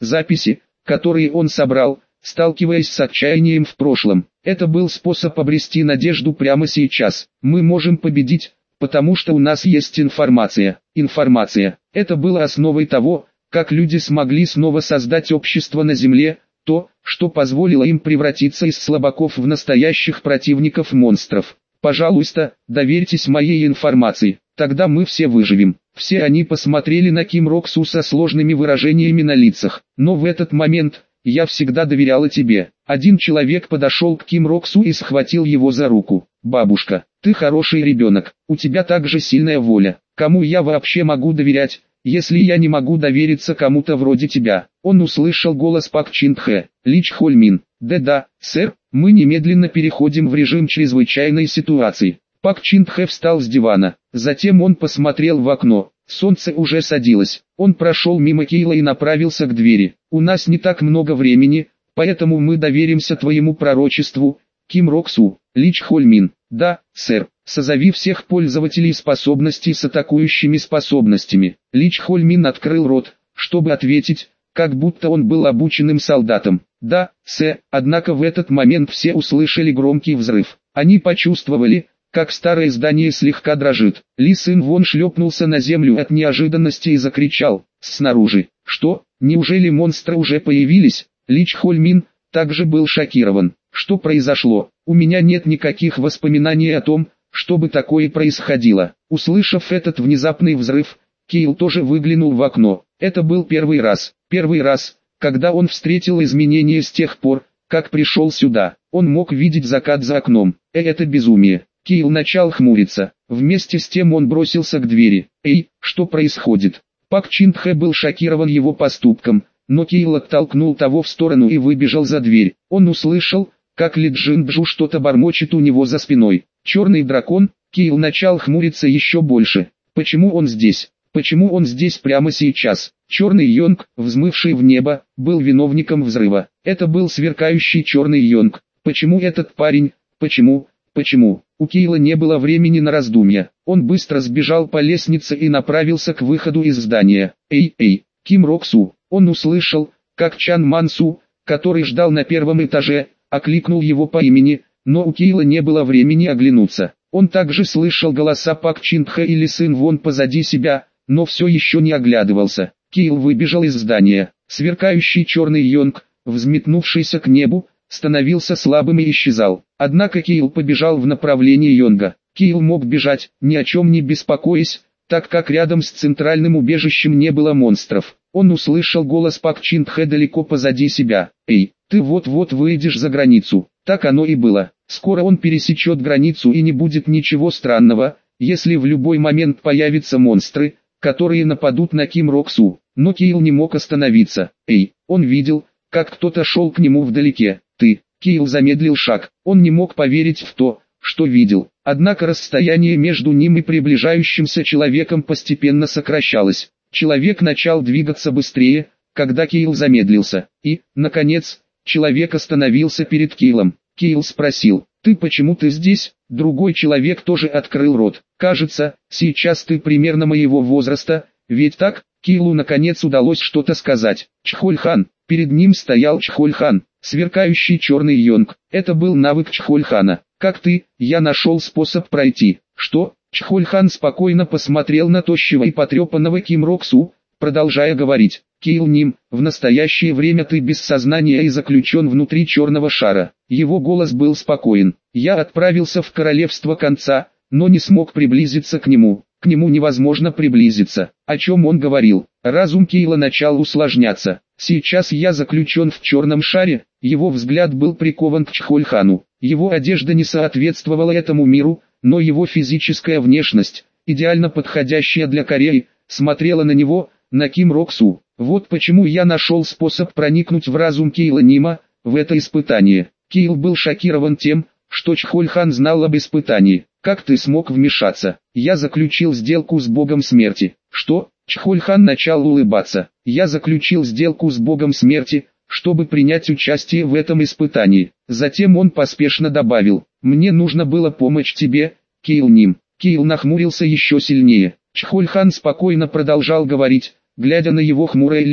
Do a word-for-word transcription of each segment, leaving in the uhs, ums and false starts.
записи, которые он собрал, сталкиваясь с отчаянием в прошлом. Это был способ обрести надежду прямо сейчас. Мы можем победить, потому что у нас есть информация. Информация. Это было основой того, как люди смогли снова создать общество на Земле, то, что позволило им превратиться из слабаков в настоящих противников-монстров. Пожалуйста, доверьтесь моей информации, тогда мы все выживем. Все они посмотрели на Ким Рок-Су со сложными выражениями на лицах. Но в этот момент, я всегда доверяла тебе. Один человек подошел к Ким Рок-Су и схватил его за руку. Бабушка, ты хороший ребенок, у тебя также сильная воля. Кому я вообще могу доверять, если я не могу довериться кому-то вроде тебя? Он услышал голос Пак Чин Хэ. Ли Чхоль-мин. Да-да, сэр, мы немедленно переходим в режим чрезвычайной ситуации. Пак Чин Хэ встал с дивана. Затем он посмотрел в окно. Солнце уже садилось. Он прошел мимо Кейла и направился к двери. У нас не так много времени, поэтому мы доверимся твоему пророчеству, Ким Рок-Су. Ли Чхоль-мин. Да, сэр. Созови всех пользователей способностей с атакующими способностями. Ли Чхоль-мин открыл рот, чтобы ответить, как будто он был обученным солдатом. Да, сэр. Однако в этот момент все услышали громкий взрыв. Они почувствовали, как старое здание слегка дрожит. Ли Сын Вон шлепнулся на землю от неожиданности и закричал: «Снаружи! Что? Неужели монстры уже появились?» Ли Чхоль-мин также был шокирован. «Что произошло? У меня нет никаких воспоминаний о том, чтобы такое происходило». Услышав этот внезапный взрыв, Кейл тоже выглянул в окно. Это был первый раз, первый раз, когда он встретил изменения с тех пор, как пришел сюда. Он мог видеть закат за окном. Э, это безумие. Кейл начал хмуриться. Вместе с тем он бросился к двери. «Эй, что происходит?» Пак Чин Хэ был шокирован его поступком, но Кейл оттолкнул того в сторону и выбежал за дверь. Он услышал, как Ли Джин Бжу что-то бормочет у него за спиной. «Черный дракон?» Кейл начал хмуриться еще больше. «Почему он здесь? Почему он здесь прямо сейчас?» Черный Йонг, взмывший в небо, был виновником взрыва. Это был сверкающий черный Йонг. Почему этот парень? Почему? Почему? У Кейла не было времени на раздумья. Он быстро сбежал по лестнице и направился к выходу из здания. «Эй, эй, Ким Рок-Су!» Он услышал, как Чан Ман-Су, который ждал на первом этаже, окликнул его по имени, но у Кейла не было времени оглянуться. Он также слышал голоса Пак Чин Хэ и Ли Сын Вон позади себя, но все еще не оглядывался. Кейл выбежал из здания. Сверкающий черный Йонг, взметнувшийся к небу, становился слабым и исчезал. Однако Кейл побежал в направлении Йонга. Кейл мог бежать, ни о чем не беспокоясь, так как рядом с центральным убежищем не было монстров. Он услышал голос Пак Чин Хэ далеко позади себя. «Эй, ты вот-вот выйдешь за границу». Так оно и было. Скоро он пересечет границу и не будет ничего странного, если в любой момент появятся монстры, которые нападут на Ким Рок-Су. Но Кейл не мог остановиться. «Эй!» Он видел, как кто-то шел к нему вдалеке. «Ты!» Кейл замедлил шаг. Он не мог поверить в то, что видел. Однако расстояние между ним и приближающимся человеком постепенно сокращалось. Человек начал двигаться быстрее, когда Кейл замедлился. И, наконец, человек остановился перед Кейлом. Кейл спросил: «Ты почему ты здесь?» Другой человек тоже открыл рот. «Кажется, сейчас ты примерно моего возраста, ведь так?» Кейлу наконец удалось что-то сказать. «Чхоль-хан». Перед ним стоял Чхоль-хан, сверкающий черный Йонг. Это был навык Чхоль-хана. «Как ты?» «Я нашел способ пройти». «Что?» Чхоль-хан спокойно посмотрел на тощего и потрепанного Ким Рок-Су, продолжая говорить: «Кейл Ним, в настоящее время ты без сознания и заключен внутри черного шара». Его голос был спокоен. «Я отправился в королевство конца, но не смог приблизиться к нему. К нему невозможно приблизиться». О чем он говорил? Разум Кейла начал усложняться. «Сейчас я заключен в черном шаре». Его взгляд был прикован к Чхоль-хану. Его одежда не соответствовала этому миру, но его физическая внешность, идеально подходящая для Кореи, смотрела на него, на Ким Рок-Су. Вот почему я нашел способ проникнуть в разум Кейла Нима, в это испытание. Кейл был шокирован тем, что Чхоль-хан знал об испытании. «Как ты смог вмешаться?» «Я заключил сделку с богом смерти». «Что?» Чхоль-хан начал улыбаться. «Я заключил сделку с богом смерти, чтобы принять участие в этом испытании». Затем он поспешно добавил: «Мне нужно было помочь тебе, Кейл Ним». Кейл нахмурился еще сильнее. Чхоль-хан спокойно продолжал говорить, глядя на его хмурое лицо: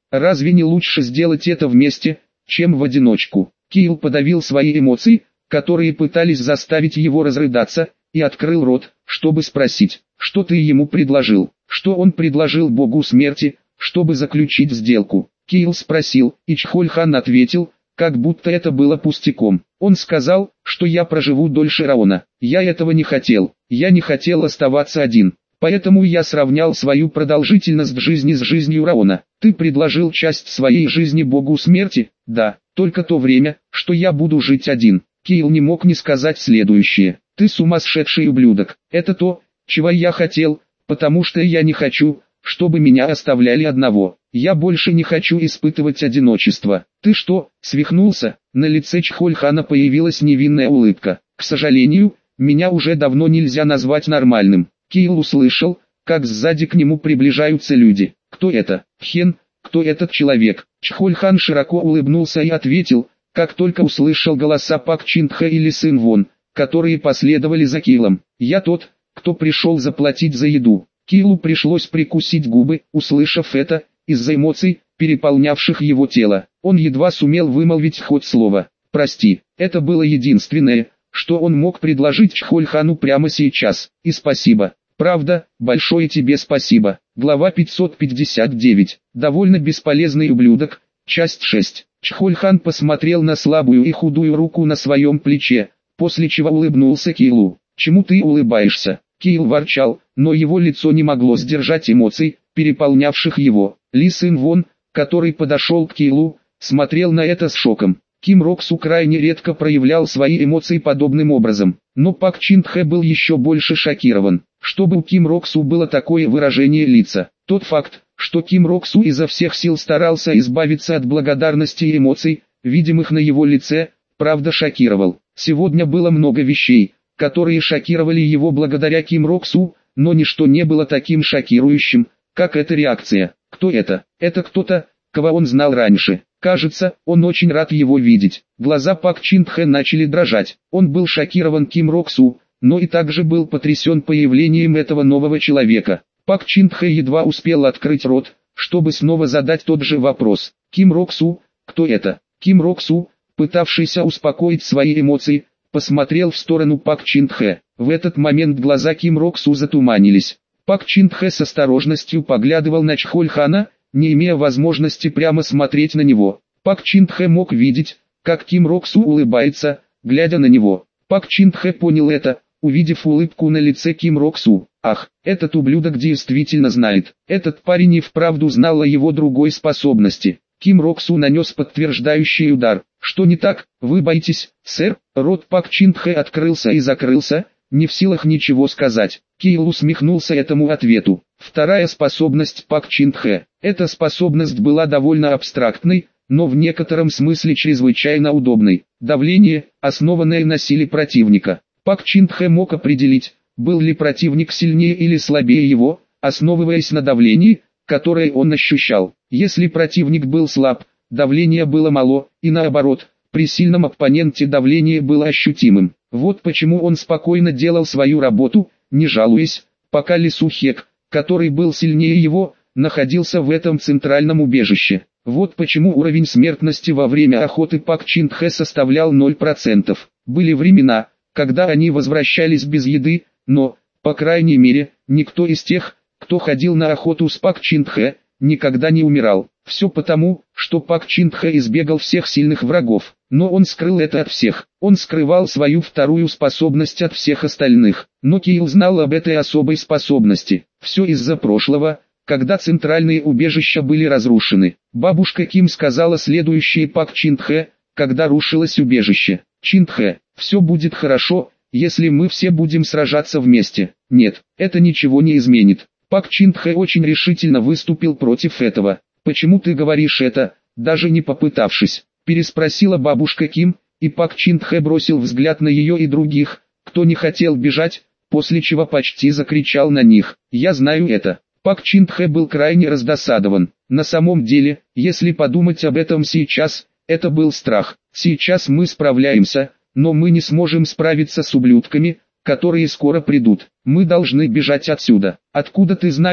Разве не лучше сделать это вместе, чем в одиночку? Килл подавил свои эмоции, которые пытались заставить его разрыдаться, и открыл рот, чтобы спросить, что ты ему предложил, что он предложил богу смерти, чтобы заключить сделку. Килл спросил, и Чхольхан ответил, как будто это было пустяком. Он сказал, что я проживу дольше Раона. Я этого не хотел, я не хотел оставаться один. Поэтому я сравнял свою продолжительность жизни с жизнью Раона. Ты предложил часть своей жизни богу смерти? Да, только то время, что я буду жить один. Килл не мог не сказать следующее. Ты сумасшедший ублюдок. Это то, чего я хотел, потому что я не хочу, чтобы меня оставляли одного. Я больше не хочу испытывать одиночество. Ты что, свихнулся? На лице Чхольхана появилась невинная улыбка. К сожалению, меня уже давно нельзя назвать нормальным. Килл услышал, как сзади к нему приближаются люди. Кто это? Хен, кто этот человек? Чхольхан широко улыбнулся и ответил, как только услышал голоса Пак Чинтхэ или Сын Вон, которые последовали за Киллом. Я тот, кто пришел заплатить за еду. Киллу пришлось прикусить губы, услышав это, из-за эмоций, переполнявших его тело. Он едва сумел вымолвить хоть слово. «Прости». Это было единственное, что он мог предложить Чхольхану прямо сейчас. И спасибо. Правда, большое тебе спасибо. Глава пятьсот пятьдесят девять. Довольно бесполезный ублюдок. Часть шесть. Чхольхан посмотрел на слабую и худую руку на своем плече, после чего улыбнулся Киллу. «Чему ты улыбаешься?» Килл ворчал, но его лицо не могло сдержать эмоций, переполнявших его. Ли Сын Вон, который подошел к Киллу, смотрел на это с шоком. Ким Рок Су крайне редко проявлял свои эмоции подобным образом, но Пак Чинтхэ был еще больше шокирован. Чтобы у Ким Рок Су было такое выражение лица, тот факт, что Ким Рок Су изо всех сил старался избавиться от благодарности и эмоций, видимых на его лице, правда шокировал. Сегодня было много вещей, которые шокировали его благодаря Ким Рок Су, но ничто не было таким шокирующим, как эта реакция. Кто это? Это кто-то, кого он знал раньше. Кажется, он очень рад его видеть. Глаза Пак Чинтхэ начали дрожать. Он был шокирован Ким Рок Су, но и также был потрясен появлением этого нового человека. Пак Чинтхэ едва успел открыть рот, чтобы снова задать тот же вопрос. Ким Рок Су, кто это? Ким Рок Су, пытавшийся успокоить свои эмоции, посмотрел в сторону Пак Чинтхэ. В этот момент глаза Ким Рок Су затуманились. Пак Чинтхэ с осторожностью поглядывал на Чхольхана, не имея возможности прямо смотреть на него. Пак Чинтхэ мог видеть, как Ким Рок Су улыбается, глядя на него. Пак Чинтхэ понял это, увидев улыбку на лице Ким Рок Су. Ах, этот ублюдок действительно знает. Этот парень и вправду знал о его другой способности. Ким Рок Су нанес подтверждающий удар. Что не так? Вы боитесь, сэр? Рот Пак Чинтхэ открылся и закрылся, не в силах ничего сказать. Килл усмехнулся этому ответу. Вторая способность Пак Чинтхэ. Эта способность была довольно абстрактной, но в некотором смысле чрезвычайно удобной. Давление, основанное на силе противника. Пак Чинтхэ мог определить, был ли противник сильнее или слабее его, основываясь на давлении, которое он ощущал. Если противник был слаб, давление было мало, и наоборот, при сильном оппоненте давление было ощутимым. Вот почему он спокойно делал свою работу, не жалуясь, пока Ли Су Хек, который был сильнее его, находился в этом центральном убежище. Вот почему уровень смертности во время охоты Пак Чинтхэ составлял ноль процентов. Были времена, когда они возвращались без еды, но, по крайней мере, никто из тех, кто ходил на охоту с Пак Чинтхэ, никогда не умирал. Все потому, что Пак Чинтхэ избегал всех сильных врагов, но он скрыл это от всех. Он скрывал свою вторую способность от всех остальных. Но Килл знал об этой особой способности. Все из-за прошлого, когда центральные убежища были разрушены. Бабушка Ким сказала следующее Пак Чинтхэ, когда рушилось убежище. Чинтхэ, все будет хорошо, если мы все будем сражаться вместе. Нет, это ничего не изменит. Пак Чинтхэ очень решительно выступил против этого. «Почему ты говоришь это, даже не попытавшись?» – переспросила бабушка Ким, и Пак Чинтхэ бросил взгляд на ее и других, кто не хотел бежать, после чего почти закричал на них. «Я знаю это». Пак Чинтхэ был крайне раздосадован. На самом деле, если подумать об этом сейчас, это был страх. Сейчас мы справляемся, но мы не сможем справиться с ублюдками, которые скоро придут. Мы должны бежать отсюда. Откуда ты знаешь,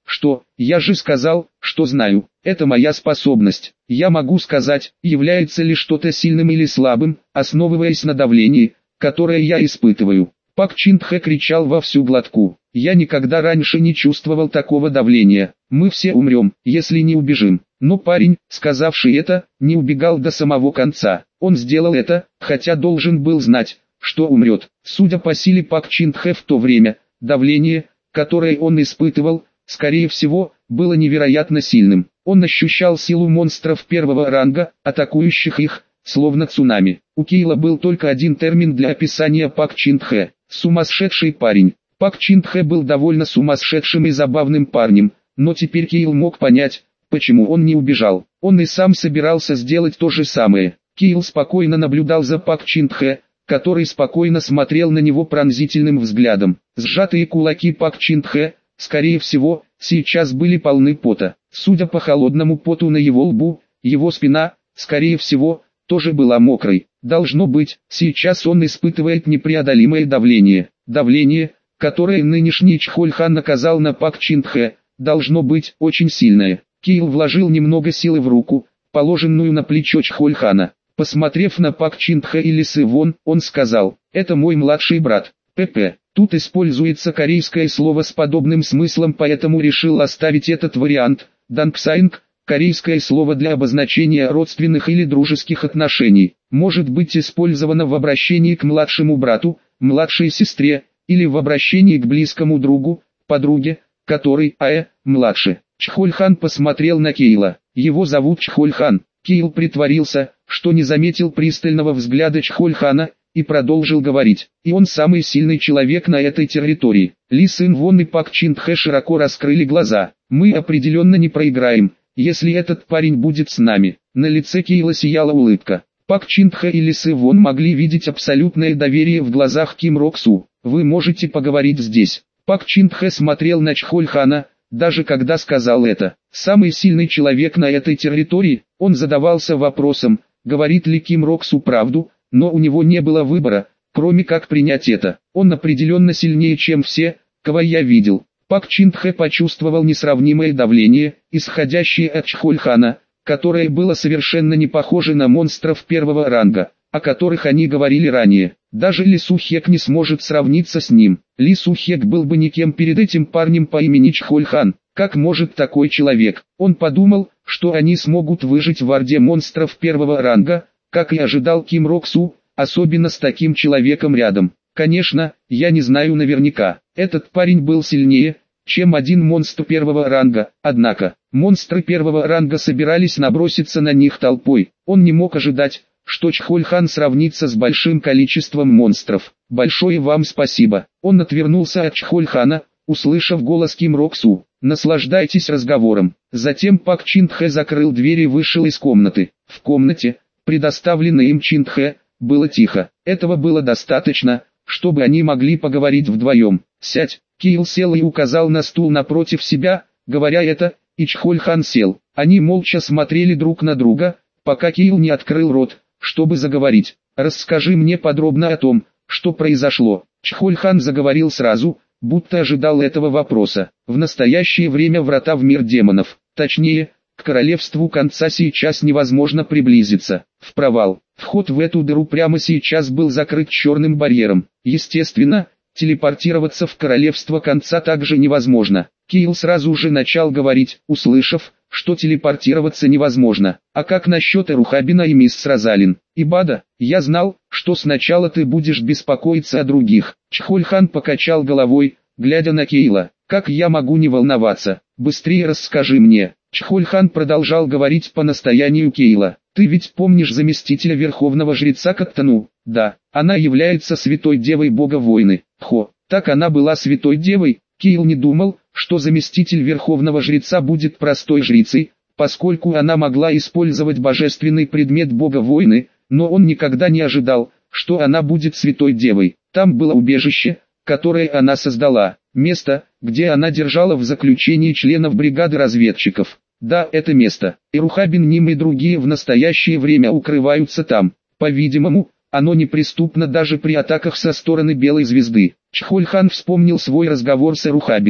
Что, я же сказал, что знаю, это моя способность. Я могу сказать, является ли что-то сильным или слабым, основываясь на давлении, которое я испытываю. Пак Чин Тхэ кричал во всю глотку. Я никогда раньше не чувствовал такого давления. Мы все умрем, если не убежим. Но парень, сказавший это, не убегал до самого конца. Он сделал это, хотя должен был знать, что умрет. Судя по силе Пак Чин Тхэ в то время, давление, которое он испытывал, скорее всего, было невероятно сильным. Он ощущал силу монстров первого ранга, атакующих их, словно цунами. У Кейла был только один термин для описания Пак Чин Тхэ – сумасшедший парень. Пак Чин Тхэ был довольно сумасшедшим и забавным парнем, но теперь Кейл мог понять, почему он не убежал. Он и сам собирался сделать то же самое. Кейл спокойно наблюдал за Пак Чин Тхэ, который спокойно смотрел на него пронзительным взглядом. Сжатые кулаки Пак Чин Тхэ, скорее всего, сейчас были полны пота. Судя по холодному поту на его лбу, его спина, скорее всего, тоже была мокрой. Должно быть, сейчас он испытывает непреодолимое давление. Давление, которое нынешний Чхольхан наказал на Пак Чин Тхэ, должно быть очень сильное. Кейл вложил немного силы в руку, положенную на плечо Чхольхана. Посмотрев на Пак Чин Тхэ и Ли Сы Вон, он сказал: «Это мой младший брат, ПП». Тут используется корейское слово с подобным смыслом, поэтому решил оставить этот вариант. Дангсайнг – корейское слово для обозначения родственных или дружеских отношений. Может быть использовано в обращении к младшему брату, младшей сестре, или в обращении к близкому другу, подруге, который, аэ, младше. Чхольхан посмотрел на Кейла. Его зовут Чхольхан. Кейл притворился, что не заметил пристального взгляда Чхольхана, и продолжил говорить. И он самый сильный человек на этой территории. Ли Сын Вон и Пак Чин Тхэ широко раскрыли глаза. Мы определенно не проиграем, если этот парень будет с нами. На лице Кейла сияла улыбка. Пак Чин Тхэ и Ли Сы Вон могли видеть абсолютное доверие в глазах Ким Рок Су. Вы можете поговорить здесь. Пак Чин Тхэ смотрел на Чхольхана, даже когда сказал это. Самый сильный человек на этой территории, он задавался вопросом, говорит ли Ким Рок Су правду, но у него не было выбора, кроме как принять это. Он определенно сильнее, чем все, кого я видел. Пак Чин Тхэ почувствовал несравнимое давление, исходящее от Чхольхана, которое было совершенно не похоже на монстров первого ранга, о которых они говорили ранее. Даже Ли Су Хек не сможет сравниться с ним. Ли Су Хек был бы никем перед этим парнем по имени Чхольхан. Как может такой человек? Он подумал, что они смогут выжить в орде монстров первого ранга, как и ожидал Ким Рок Су, особенно с таким человеком рядом. Конечно, я не знаю наверняка. Этот парень был сильнее, чем один монстр первого ранга, однако, монстры первого ранга собирались наброситься на них толпой. Он не мог ожидать, что Чхольхан сравнится с большим количеством монстров. Большое вам спасибо. Он отвернулся от Чхольхана, услышав голос Ким Рок Су. Наслаждайтесь разговором. Затем Пак Чин Тхэ закрыл дверь и вышел из комнаты. В комнате, предоставленной им Чин Тхэ, было тихо. Этого было достаточно, чтобы они могли поговорить вдвоем. «Сядь». Кейл сел и указал на стул напротив себя, говоря это, и Чхольхан сел. Они молча смотрели друг на друга, пока Кейл не открыл рот, чтобы заговорить. «Расскажи мне подробно о том, что произошло». Чхольхан заговорил сразу, будто ожидал этого вопроса. В настоящее время врата в мир демонов, точнее, к королевству конца сейчас невозможно приблизиться. В провал. Вход в эту дыру прямо сейчас был закрыт черным барьером. Естественно, телепортироваться в королевство конца также невозможно. Кейл сразу же начал говорить, услышав, что телепортироваться невозможно. А как насчет Эрухабина и мисс Розалин? Ибада, я знал, что сначала ты будешь беспокоиться о других. Чхольхан покачал головой, глядя на Кейла. Как я могу не волноваться? Быстрее расскажи мне. Чхольхан продолжал говорить по настоянию Кейла. Ты ведь помнишь заместителя верховного жреца Каттану? Да, она является святой девой бога войны. Хо, так она была святой девой? Кейл не думал, что заместитель верховного жреца будет простой жрицей, поскольку она могла использовать божественный предмет бога войны, но он никогда не ожидал, что она будет святой девой. Там было убежище, которое она создала, место, где она держала в заключении членов бригады разведчиков. Да, это место. Эрухабин Ним и другие в настоящее время укрываются там. По-видимому, оно неприступно даже при атаках со стороны Белой Звезды. Чхольхан вспомнил свой разговор с Эрухабином.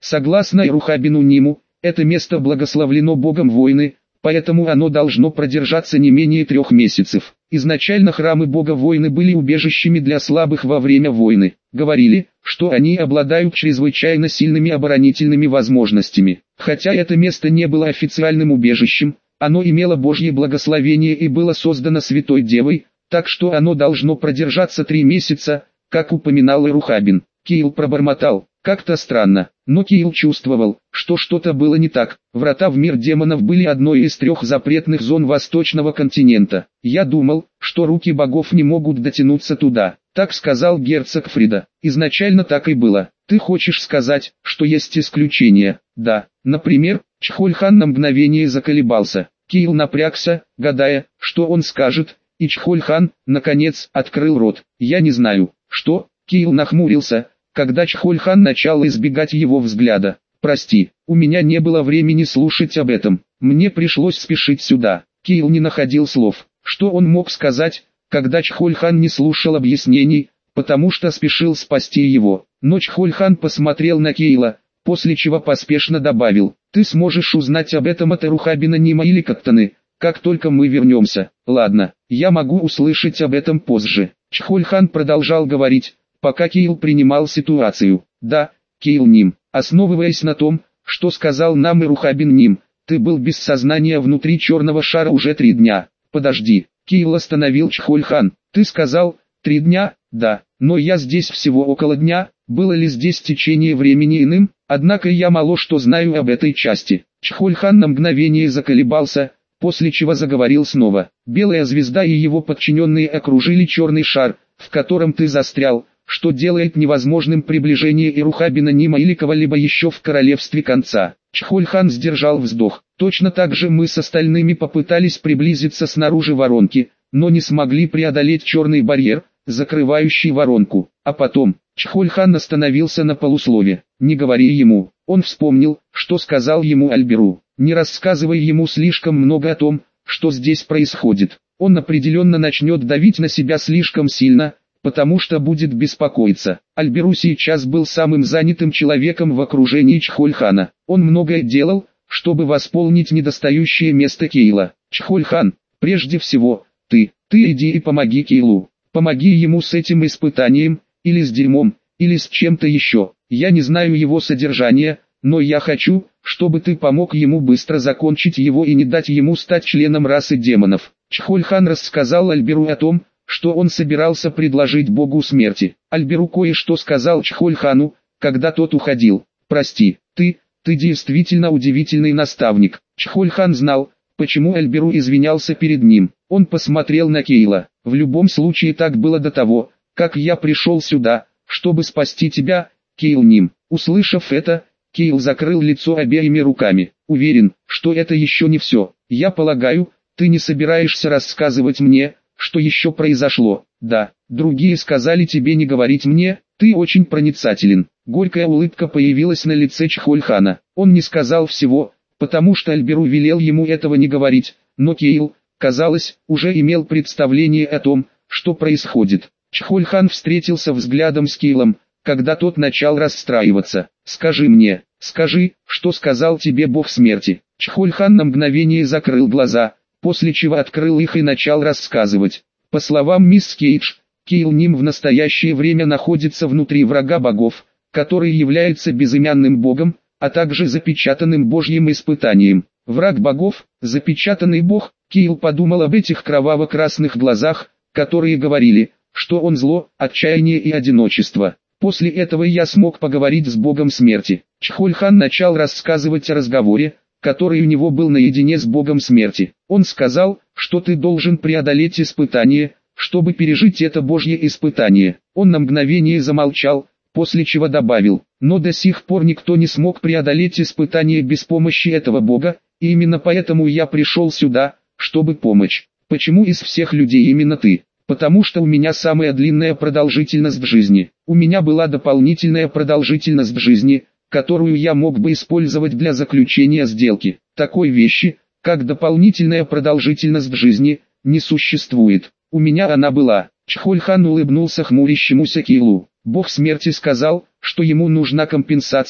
Согласно Ирухабину Ниму, это место благословлено Богом войны, поэтому оно должно продержаться не менее трех месяцев. Изначально храмы Бога войны были убежищами для слабых во время войны. Говорили, что они обладают чрезвычайно сильными оборонительными возможностями. Хотя это место не было официальным убежищем, оно имело Божье благословение и было создано Святой Девой, так что оно должно продержаться три месяца, как упоминал Ирухабин. Киил пробормотал: как-то странно, но Киил чувствовал, что что-то было не так. Врата в мир демонов были одной из трех запретных зон Восточного континента. Я думал, что руки богов не могут дотянуться туда. Так сказал герцог Фрида. Изначально так и было. Ты хочешь сказать, что есть исключения? Да. Например, Чхольхан на мгновение заколебался. Киил напрягся, гадая, что он скажет, и Чхольхан, наконец, открыл рот. Я не знаю, что. Киил нахмурился, когда Чхольхан начал избегать его взгляда. «Прости, у меня не было времени слушать об этом, мне пришлось спешить сюда». Киил не находил слов, что он мог сказать, когда Чхольхан не слушал объяснений, потому что спешил спасти его. Но Чхольхан посмотрел на Киила, после чего поспешно добавил: «Ты сможешь узнать об этом от Ирухабина Нима или Каттаны, как только мы вернемся». «Ладно, я могу услышать об этом позже». Чхольхан продолжал говорить, пока Киил принимал ситуацию. «Да, Киил Ним, основываясь на том, что сказал нам Ирухабин Ним, ты был без сознания внутри черного шара уже три дня». «Подожди», Киил остановил Чхольхан. «Ты сказал, три дня?» «Да, но я здесь всего около дня, было ли здесь течение времени иным, однако я мало что знаю об этой части». Чхольхан на мгновение заколебался, после чего заговорил снова. «Белая звезда и его подчиненные окружили черный шар, в котором ты застрял, что делает невозможным приближение Ирухабина Нима или кого-либо еще в королевстве конца». Чхольхан сдержал вздох. «Точно так же мы с остальными попытались приблизиться снаружи воронки, но не смогли преодолеть черный барьер, закрывающий воронку. А потом...» Чхольхан остановился на полуслове. «Не говори ему». Он вспомнил, что сказал ему Альберу. «Не рассказывай ему слишком много о том, что здесь происходит. Он определенно начнет давить на себя слишком сильно, потому что будет беспокоиться». Альберу сейчас был самым занятым человеком в окружении Чхольхана. Он многое делал, чтобы восполнить недостающее место Киила. «Чхольхан, прежде всего, ты, ты иди и помоги Киилу. Помоги ему с этим испытанием, или с дерьмом, или с чем-то еще. Я не знаю его содержания, но я хочу, чтобы ты помог ему быстро закончить его и не дать ему стать членом расы демонов». Чхольхан рассказал Альберу о том, что он собирался предложить Богу смерти. Альберу кое-что сказал Чхольхану, когда тот уходил. «Прости, ты, ты действительно удивительный наставник». Чхольхан знал, почему Альберу извинялся перед ним. Он посмотрел на Киила. «В любом случае так было до того, как я пришел сюда, чтобы спасти тебя, Киил Ним». Услышав это, Киил закрыл лицо обеими руками. «Уверен, что это еще не все. Я полагаю, ты не собираешься рассказывать мне, что еще произошло?» «Да, другие сказали тебе не говорить мне, ты очень проницателен». Горькая улыбка появилась на лице Чхольхана. Он не сказал всего, потому что Альберу велел ему этого не говорить, но Киил, казалось, уже имел представление о том, что происходит. Чхольхан встретился взглядом с Киилом, когда тот начал расстраиваться. «Скажи мне, скажи, что сказал тебе бог смерти». Чхольхан на мгновение закрыл глаза, после чего открыл их и начал рассказывать. По словам мисс Кейдж, Киил Ним в настоящее время находится внутри врага богов, который является безымянным богом, а также запечатанным божьим испытанием. Враг богов, запечатанный бог. Киил подумал об этих кроваво-красных глазах, которые говорили, что он зло, отчаяние и одиночество. После этого я смог поговорить с богом смерти. Чхольхан начал рассказывать о разговоре, который у него был наедине с богом смерти. Он сказал, что ты должен преодолеть испытание, чтобы пережить это божье испытание. Он на мгновение замолчал, после чего добавил: но до сих пор никто не смог преодолеть испытание без помощи этого бога, и именно поэтому я пришел сюда, чтобы помочь. Почему из всех людей именно ты? Потому что у меня самая длинная продолжительность в жизни. У меня была дополнительная продолжительность в жизни, которую я мог бы использовать для заключения сделки. Такой вещи, как дополнительная продолжительность в жизни, не существует. У меня она была. Чхольхан улыбнулся хмурящемуся Киилу. Бог смерти сказал, что ему нужна компенсация,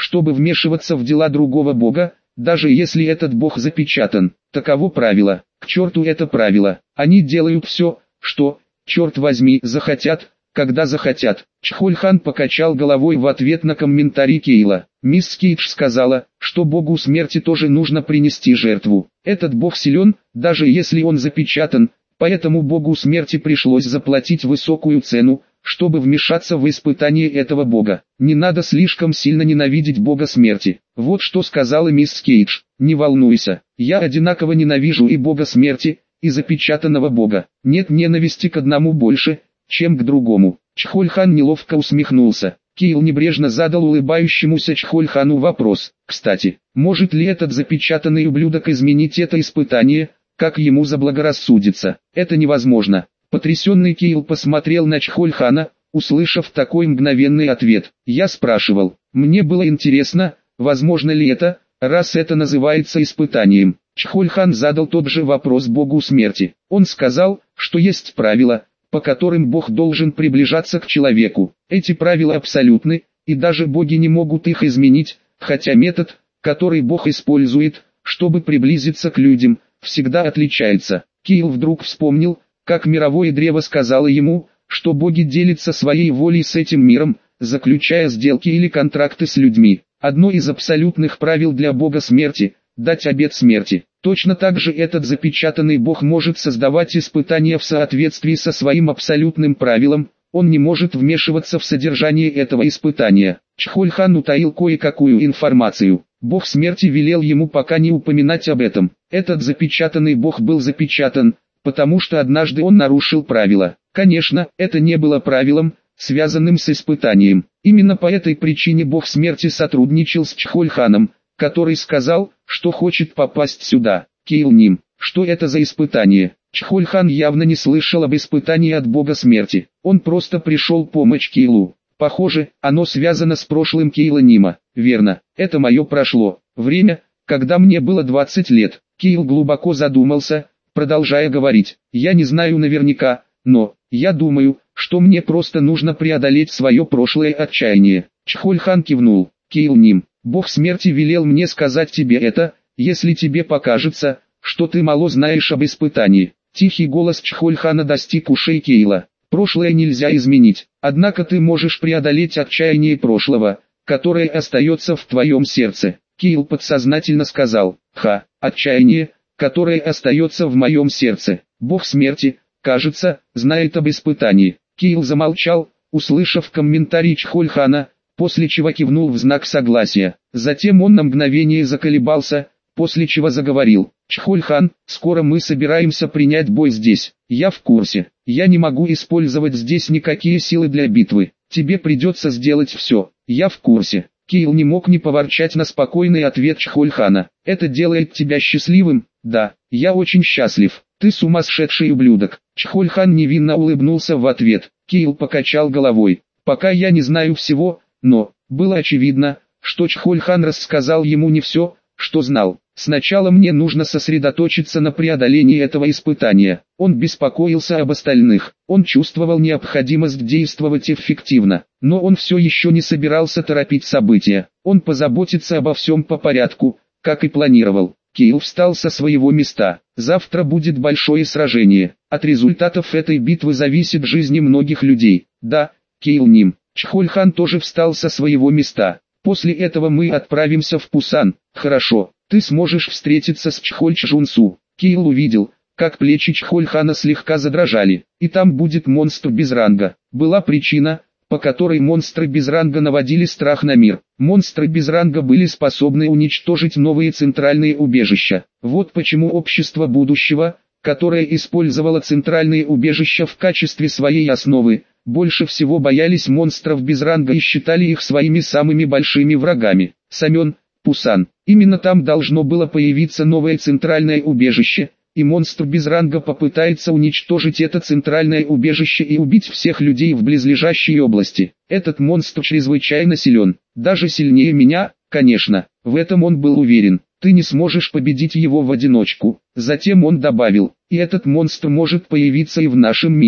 чтобы вмешиваться в дела другого бога, даже если этот бог запечатан. Таково правило. К черту это правило. Они делают все, что, черт возьми, захотят, когда захотят. Чхольхан покачал головой в ответ на комментарий Кейла. Мисс Кейдж сказала, что богу смерти тоже нужно принести жертву. Этот бог силен, даже если он запечатан, поэтому богу смерти пришлось заплатить высокую цену, чтобы вмешаться в испытание этого бога. Не надо слишком сильно ненавидеть бога смерти. Вот что сказала мисс Кейдж. Не волнуйся, я одинаково ненавижу и бога смерти, и запечатанного бога. Нет ненависти к одному больше, чем к другому. Чхольхан неловко усмехнулся. Кейл небрежно задал улыбающемуся Чхольхану вопрос. Кстати, может ли этот запечатанный ублюдок изменить это испытание, как ему заблагорассудится? Это невозможно. Потрясенный Кейл посмотрел на Чхольхана, услышав такой мгновенный ответ. Я спрашивал, мне было интересно, возможно ли это, раз это называется испытанием. Чхольхан задал тот же вопрос богу смерти. Он сказал, что есть правила, по которым бог должен приближаться к человеку. Эти правила абсолютны, и даже боги не могут их изменить, хотя метод, который бог использует, чтобы приблизиться к людям, всегда отличается. Кейл вдруг вспомнил, как мировое древо сказало ему, что боги делятся своей волей с этим миром, заключая сделки или контракты с людьми. Одно из абсолютных правил для бога смерти – дать обет смерти. Точно так же этот запечатанный бог может создавать испытания в соответствии со своим абсолютным правилом, он не может вмешиваться в содержание этого испытания. Чхольхан утаил кое-какую информацию. Бог смерти велел ему пока не упоминать об этом. Этот запечатанный бог был запечатан, потому что однажды он нарушил правила. Конечно, это не было правилом, связанным с испытанием. Именно по этой причине бог смерти сотрудничал с Чхольханом, который сказал, что хочет попасть сюда. Кейл Ним, что это за испытание? Чхольхан явно не слышал об испытании от бога смерти. Он просто пришел помочь Кейлу. Похоже, оно связано с прошлым Кейла Нима. Верно, это мое прошло. Время, когда мне было двадцать лет. Кейл глубоко задумался, продолжая говорить. Я не знаю наверняка, но, я думаю, что мне просто нужно преодолеть свое прошлое отчаяние. Чхольхан кивнул. Кейл Ним, бог смерти велел мне сказать тебе это, если тебе покажется, что ты мало знаешь об испытании. Тихий голос Чхольхана достиг ушей Кейла. Прошлое нельзя изменить, однако ты можешь преодолеть отчаяние прошлого, которое остается в твоем сердце. Кейл подсознательно сказал, ха, отчаяние, которое остается в моем сердце. Бог смерти, кажется, знает об испытании. Кейл замолчал, услышав комментарий Чхольхана, после чего кивнул в знак согласия. Затем он на мгновение заколебался, после чего заговорил. Чхольхан, скоро мы собираемся принять бой здесь. Я в курсе. Я не могу использовать здесь никакие силы для битвы. Тебе придется сделать все. Я в курсе. Кейл не мог не поворчать на спокойный ответ Чхольхана. Это делает тебя счастливым? Да, я очень счастлив. Ты сумасшедший ублюдок. Чхольхан невинно улыбнулся в ответ. Кейл покачал головой. Пока я не знаю всего, но, было очевидно, что Чхольхан рассказал ему не все, что знал. Сначала мне нужно сосредоточиться на преодолении этого испытания. Он беспокоился об остальных. Он чувствовал необходимость действовать эффективно. Но он все еще не собирался торопить события. Он позаботится обо всем по порядку, как и планировал. Кейл встал со своего места. Завтра будет большое сражение. От результатов этой битвы зависит жизнь многих людей. Да, Кейл Ним. Чхольхан тоже встал со своего места. После этого мы отправимся в Пусан. Хорошо, ты сможешь встретиться с Чхольчжунсу. Кейл увидел, как плечи Чхольхана слегка задрожали. И там будет монстр без ранга. Была причина, по которой монстры без ранга наводили страх на мир. Монстры без ранга были способны уничтожить новые центральные убежища. Вот почему общество будущего, которое использовало центральные убежища в качестве своей основы, больше всего боялись монстров без ранга и считали их своими самыми большими врагами. Самен, Пусан. Именно там должно было появиться новое центральное убежище, и монстр без ранга попытается уничтожить это центральное убежище и убить всех людей в близлежащей области. Этот монстр чрезвычайно силен, даже сильнее меня, конечно, в этом он был уверен. Ты не сможешь победить его в одиночку. Затем он добавил, и этот монстр может появиться и в нашем мире.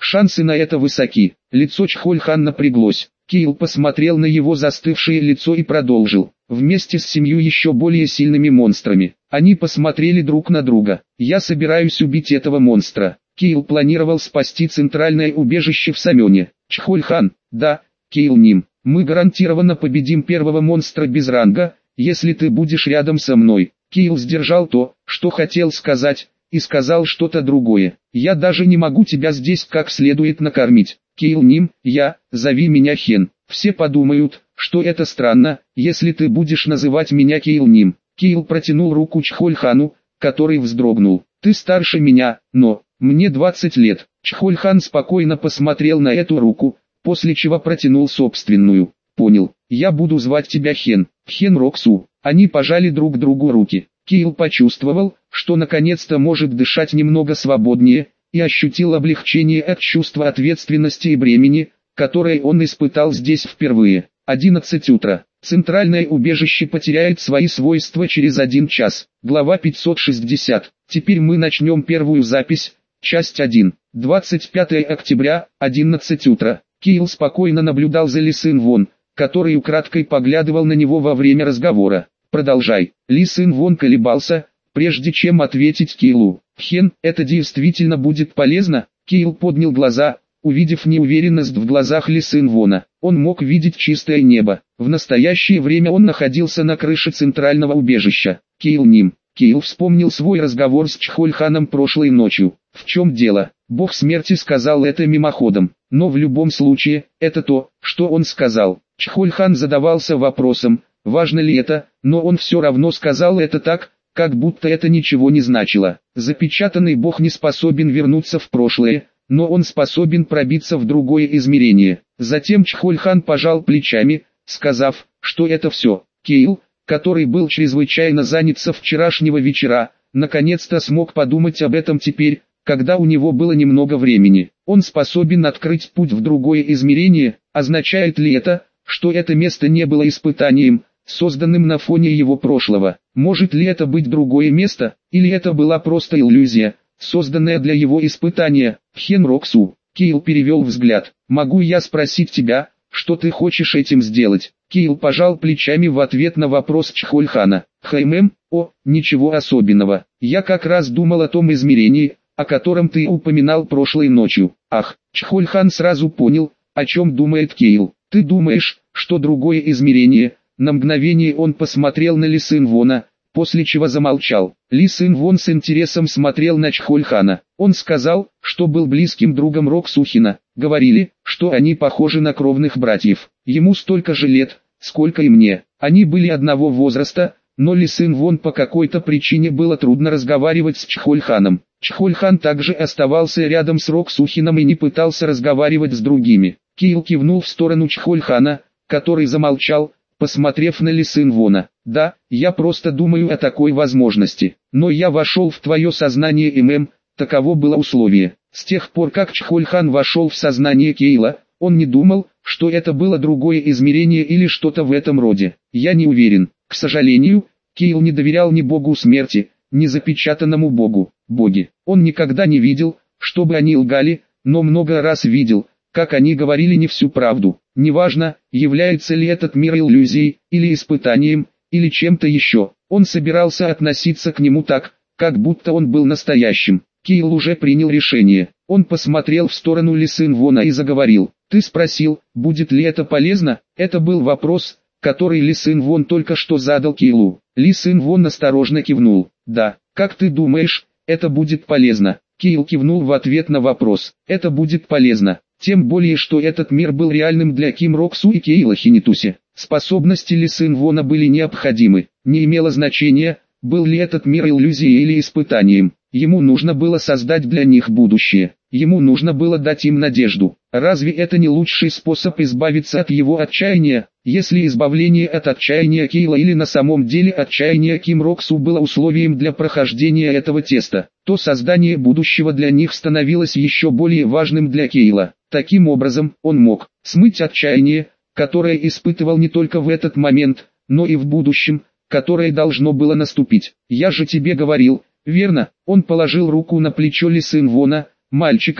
Шансы на это высоки. Лицо Чхольхан напряглось. Кейл посмотрел на его застывшее лицо и продолжил. Вместе с семью еще более сильными монстрами. Они посмотрели друг на друга. Я собираюсь убить этого монстра. Кейл планировал спасти центральное убежище в Самёне. Чхольхан, да, Кейл Ним. Мы гарантированно победим первого монстра без ранга, если ты будешь рядом со мной. Кейл сдержал то, что хотел сказать, и сказал что-то другое. Я даже не могу тебя здесь как следует накормить. Кейл Ним, я, зови меня Хен. Все подумают, что это странно, если ты будешь называть меня Кейл Ним. Кейл протянул руку Чхольхану, который вздрогнул. Ты старше меня, но, мне двадцать лет. Чхольхан спокойно посмотрел на эту руку, после чего протянул собственную. Понял, я буду звать тебя Хен. Хен Роксу. Они пожали друг другу руки. Кейл почувствовал, что наконец-то может дышать немного свободнее, и ощутил облегчение от чувства ответственности и бремени, которое он испытал здесь впервые. одиннадцать утра. Центральное убежище потеряет свои свойства через один час. Глава пятьсот шестьдесят. Теперь мы начнем первую запись, часть один. двадцать пятое октября, одиннадцать утра. Кейл спокойно наблюдал за Ли Сын Вон, который украдкой поглядывал на него во время разговора. «Продолжай». Ли Сын Вон колебался, прежде чем ответить Кейлу. «Хен, это действительно будет полезно?» Кейл поднял глаза, увидев неуверенность в глазах Ли Сын Вона. Он мог видеть чистое небо. В настоящее время он находился на крыше центрального убежища. Кейл Ним. Кейл вспомнил свой разговор с Чхольханом прошлой ночью. В чем дело? Бог смерти сказал это мимоходом. Но в любом случае, это то, что он сказал. Чхольхан задавался вопросом, важно ли это, но он все равно сказал это так, как будто это ничего не значило. Запечатанный Бог не способен вернуться в прошлое, но он способен пробиться в другое измерение. Затем Чхольхан пожал плечами, сказав, что это все. Кейл, который был чрезвычайно занят со вчерашнего вечера, наконец-то смог подумать об этом теперь, когда у него было немного времени. Он способен открыть путь в другое измерение. Означает ли это, что это место не было испытанием, созданным на фоне его прошлого? Может ли это быть другое место, или это была просто иллюзия, созданная для его испытания? Хен Роксу. Кейл перевел взгляд. «Могу я спросить тебя, что ты хочешь этим сделать?» Кейл пожал плечами в ответ на вопрос Чхольхана. «Хаймэм, о, ничего особенного. Я как раз думал о том измерении, о котором ты упоминал прошлой ночью». Ах, Чхольхан сразу понял, о чем думает Кейл. «Ты думаешь, что другое измерение?» На мгновение он посмотрел на Ли Сын Вона, после чего замолчал. Ли Сын Вон с интересом смотрел на Чхольхана. Он сказал, что был близким другом Роксухина. Говорили, что они похожи на кровных братьев. Ему столько же лет, сколько и мне. Они были одного возраста, но Ли Сын Вон по какой-то причине было трудно разговаривать с Чхольханом. Чхольхан также оставался рядом с Роксухином и не пытался разговаривать с другими. Кейл кивнул в сторону Чхольхана, который замолчал, посмотрев на Ли Сын Вона. «Да, я просто думаю о такой возможности. Но я вошел в твое сознание, ММ, таково было условие». С тех пор как Чхольхан вошел в сознание Кейла, он не думал, что это было другое измерение или что-то в этом роде. Я не уверен. К сожалению, Кейл не доверял ни богу смерти, ни запечатанному богу. Боги. Он никогда не видел, чтобы они лгали, но много раз видел, как они говорили не всю правду. Неважно, является ли этот мир иллюзией, или испытанием, или чем-то еще. Он собирался относиться к нему так, как будто он был настоящим. Кейл уже принял решение. Он посмотрел в сторону Ли Сын Вона и заговорил. «Ты спросил, будет ли это полезно?» Это был вопрос, который Ли Сын Вон только что задал Кейлу. Ли Сын Вон осторожно кивнул. «Да, как ты думаешь, это будет полезно?» Кейл кивнул в ответ на вопрос. «Это будет полезно. Тем более, что этот мир был реальным для Ким Роксу и Кейла Хинитуси. Способности Ли Сын Вона были необходимы. Не имело значения, был ли этот мир иллюзией или испытанием. Ему нужно было создать для них будущее. Ему нужно было дать им надежду. Разве это не лучший способ избавиться от его отчаяния? Если избавление от отчаяния Кейла или на самом деле отчаяние Ким Роксу было условием для прохождения этого теста, то создание будущего для них становилось еще более важным для Кейла. Таким образом, он мог смыть отчаяние, которое испытывал не только в этот момент, но и в будущем, которое должно было наступить. «Я же тебе говорил, верно?» Он положил руку на плечо Ли Сын Вона, мальчика,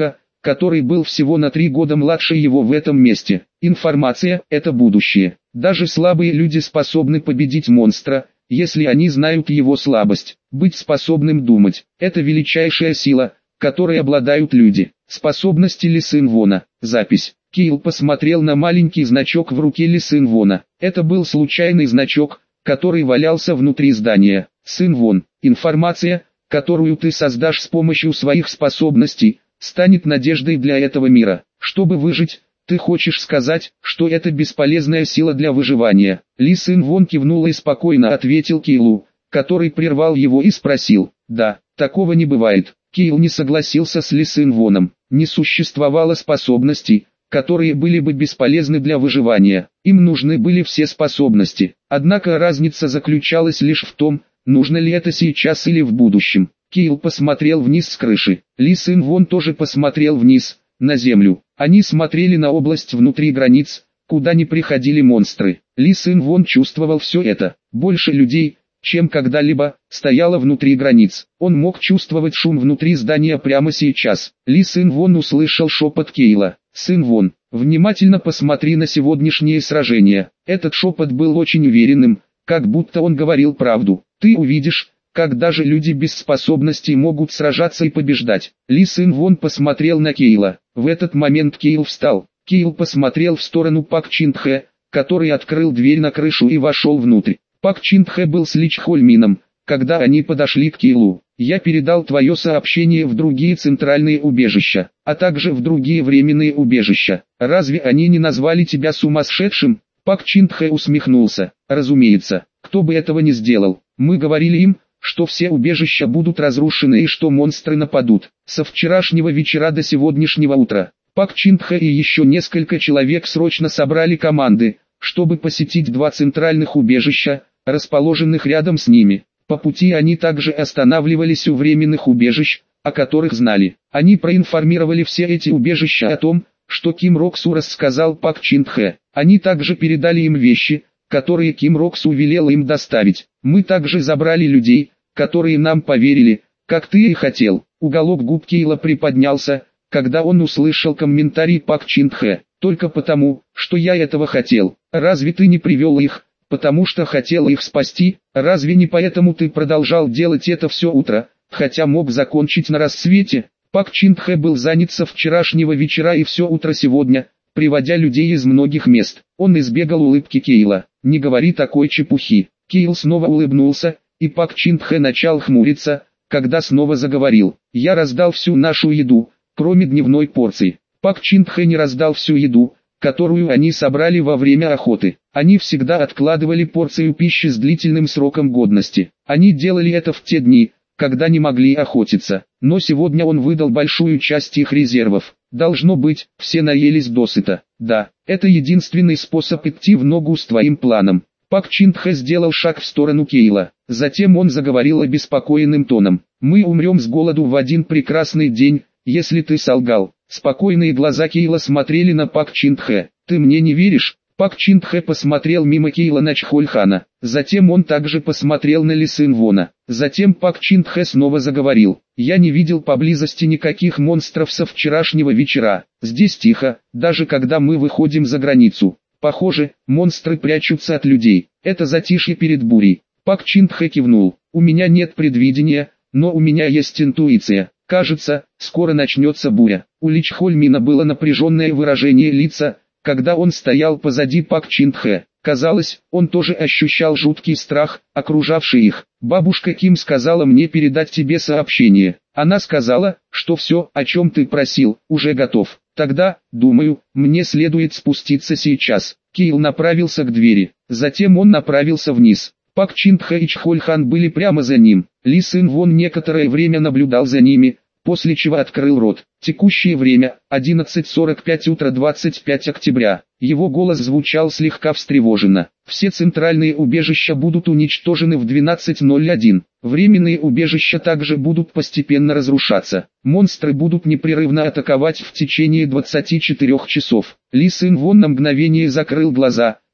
который был всего на три года младше его в этом месте. Информация – это будущее. Даже слабые люди способны победить монстра, если они знают его слабость. Быть способным думать – это величайшая сила, которой обладают люди. Способности Ли Сын Вона. Запись. Кейл посмотрел на маленький значок в руке Ли Сын Вона. Это был случайный значок, который валялся внутри здания. Сын Вон. Информация, которую ты создашь с помощью своих способностей, станет надеждой для этого мира. Чтобы выжить, ты хочешь сказать, что это бесполезная сила для выживания. Ли Сын Вон кивнул и спокойно ответил Кейлу, который прервал его и спросил: «Да, такого не бывает». Кейл не согласился с Ли Сын Воном. Не существовало способностей, которые были бы бесполезны для выживания. Им нужны были все способности. Однако разница заключалась лишь в том, нужно ли это сейчас или в будущем. Кейл посмотрел вниз с крыши. Ли Сын Вон тоже посмотрел вниз, на землю. Они смотрели на область внутри границ, куда не приходили монстры. Ли Сын Вон чувствовал все это. Больше людей, чем когда-либо, стояло внутри границ. Он мог чувствовать шум внутри здания прямо сейчас. Ли Сын Вон услышал шепот Кейла. «Сын Вон, внимательно посмотри на сегодняшнее сражение». Этот шепот был очень уверенным, как будто он говорил правду. «Ты увидишь, как даже люди без способностей могут сражаться и побеждать». Ли Сын Вон посмотрел на Кейла. В этот момент Кейл встал. Кейл посмотрел в сторону Пак Чин Тхэ, который открыл дверь на крышу и вошел внутрь. Пак Чин Тхэ был с Ли Чхольмином, когда они подошли к Кейлу. «Я передал твое сообщение в другие центральные убежища, а также в другие временные убежища. Разве они не назвали тебя сумасшедшим?» Пак Чин Тхэ усмехнулся. «Разумеется, кто бы этого не сделал. Мы говорили им, что все убежища будут разрушены и что монстры нападут. Со вчерашнего вечера до сегодняшнего утра Пак Чин Тхэ и еще несколько человек срочно собрали команды, чтобы посетить два центральных убежища, расположенных рядом с ними. По пути они также останавливались у временных убежищ, о которых знали. Они проинформировали все эти убежища о том, что Ким Рок Су рассказал Пак Чин Тхэ. Они также передали им вещи, которые Ким Рок Су велел им доставить. Мы также забрали людей, которые нам поверили, как ты и хотел». Уголок губ Кейла приподнялся, когда он услышал комментарий Пак Чин Тхэ. «Только потому, что я этого хотел. Разве ты не привел их, потому что хотел их спасти? Разве не поэтому ты продолжал делать это все утро, хотя мог закончить на рассвете?» Пак Чин Тхэ был занят со вчерашнего вечера и все утро сегодня, приводя людей из многих мест. Он избегал улыбки Кейла. «Не говори такой чепухи». Кейл снова улыбнулся, и Пак Чин Тхэ начал хмуриться, когда снова заговорил. «Я раздал всю нашу еду, кроме дневной порции». Пак Чин Тхэ не раздал всю еду, которую они собрали во время охоты. Они всегда откладывали порцию пищи с длительным сроком годности. Они делали это в те дни, когда не могли охотиться. Но сегодня он выдал большую часть их резервов. Должно быть, все наелись досыта. Да, это единственный способ идти в ногу с твоим планом. Пак Чин Тхэ сделал шаг в сторону Кейла. Затем он заговорил обеспокоенным тоном. «Мы умрем с голоду в один прекрасный день, если ты солгал». Спокойные глаза Кейла смотрели на Пак Чин Тхэ. «Ты мне не веришь?» Пак Чин Тхэ посмотрел мимо Кейла на Чхольхана. Затем он также посмотрел на Ли Сын Вона. Затем Пак Чин Тхэ снова заговорил. «Я не видел поблизости никаких монстров со вчерашнего вечера. Здесь тихо, даже когда мы выходим за границу. Похоже, монстры прячутся от людей. Это затишье перед бурей». Пак Чин Тхэ кивнул. «У меня нет предвидения, но у меня есть интуиция. Кажется, скоро начнется буря». У Ли Чхольмина было напряженное выражение лица, когда он стоял позади Пак Чин Тхэ. Казалось, он тоже ощущал жуткий страх, окружавший их. «Бабушка Ким сказала мне передать тебе сообщение. Она сказала, что все, о чем ты просил, уже готов. Тогда, думаю, мне следует спуститься сейчас». Кейл направился к двери. Затем он направился вниз. Пак Чин Тхэ и Чхольхан были прямо за ним. Ли Сын Вон некоторое время наблюдал за ними, после чего открыл рот. Текущее время – одиннадцать сорок пять утра двадцать пятого октября. Его голос звучал слегка встревоженно. «Все центральные убежища будут уничтожены в двенадцать ноль один. Временные убежища также будут постепенно разрушаться. Монстры будут непрерывно атаковать в течение двадцати четырёх часов». Ли Сын Вон на мгновение закрыл глаза,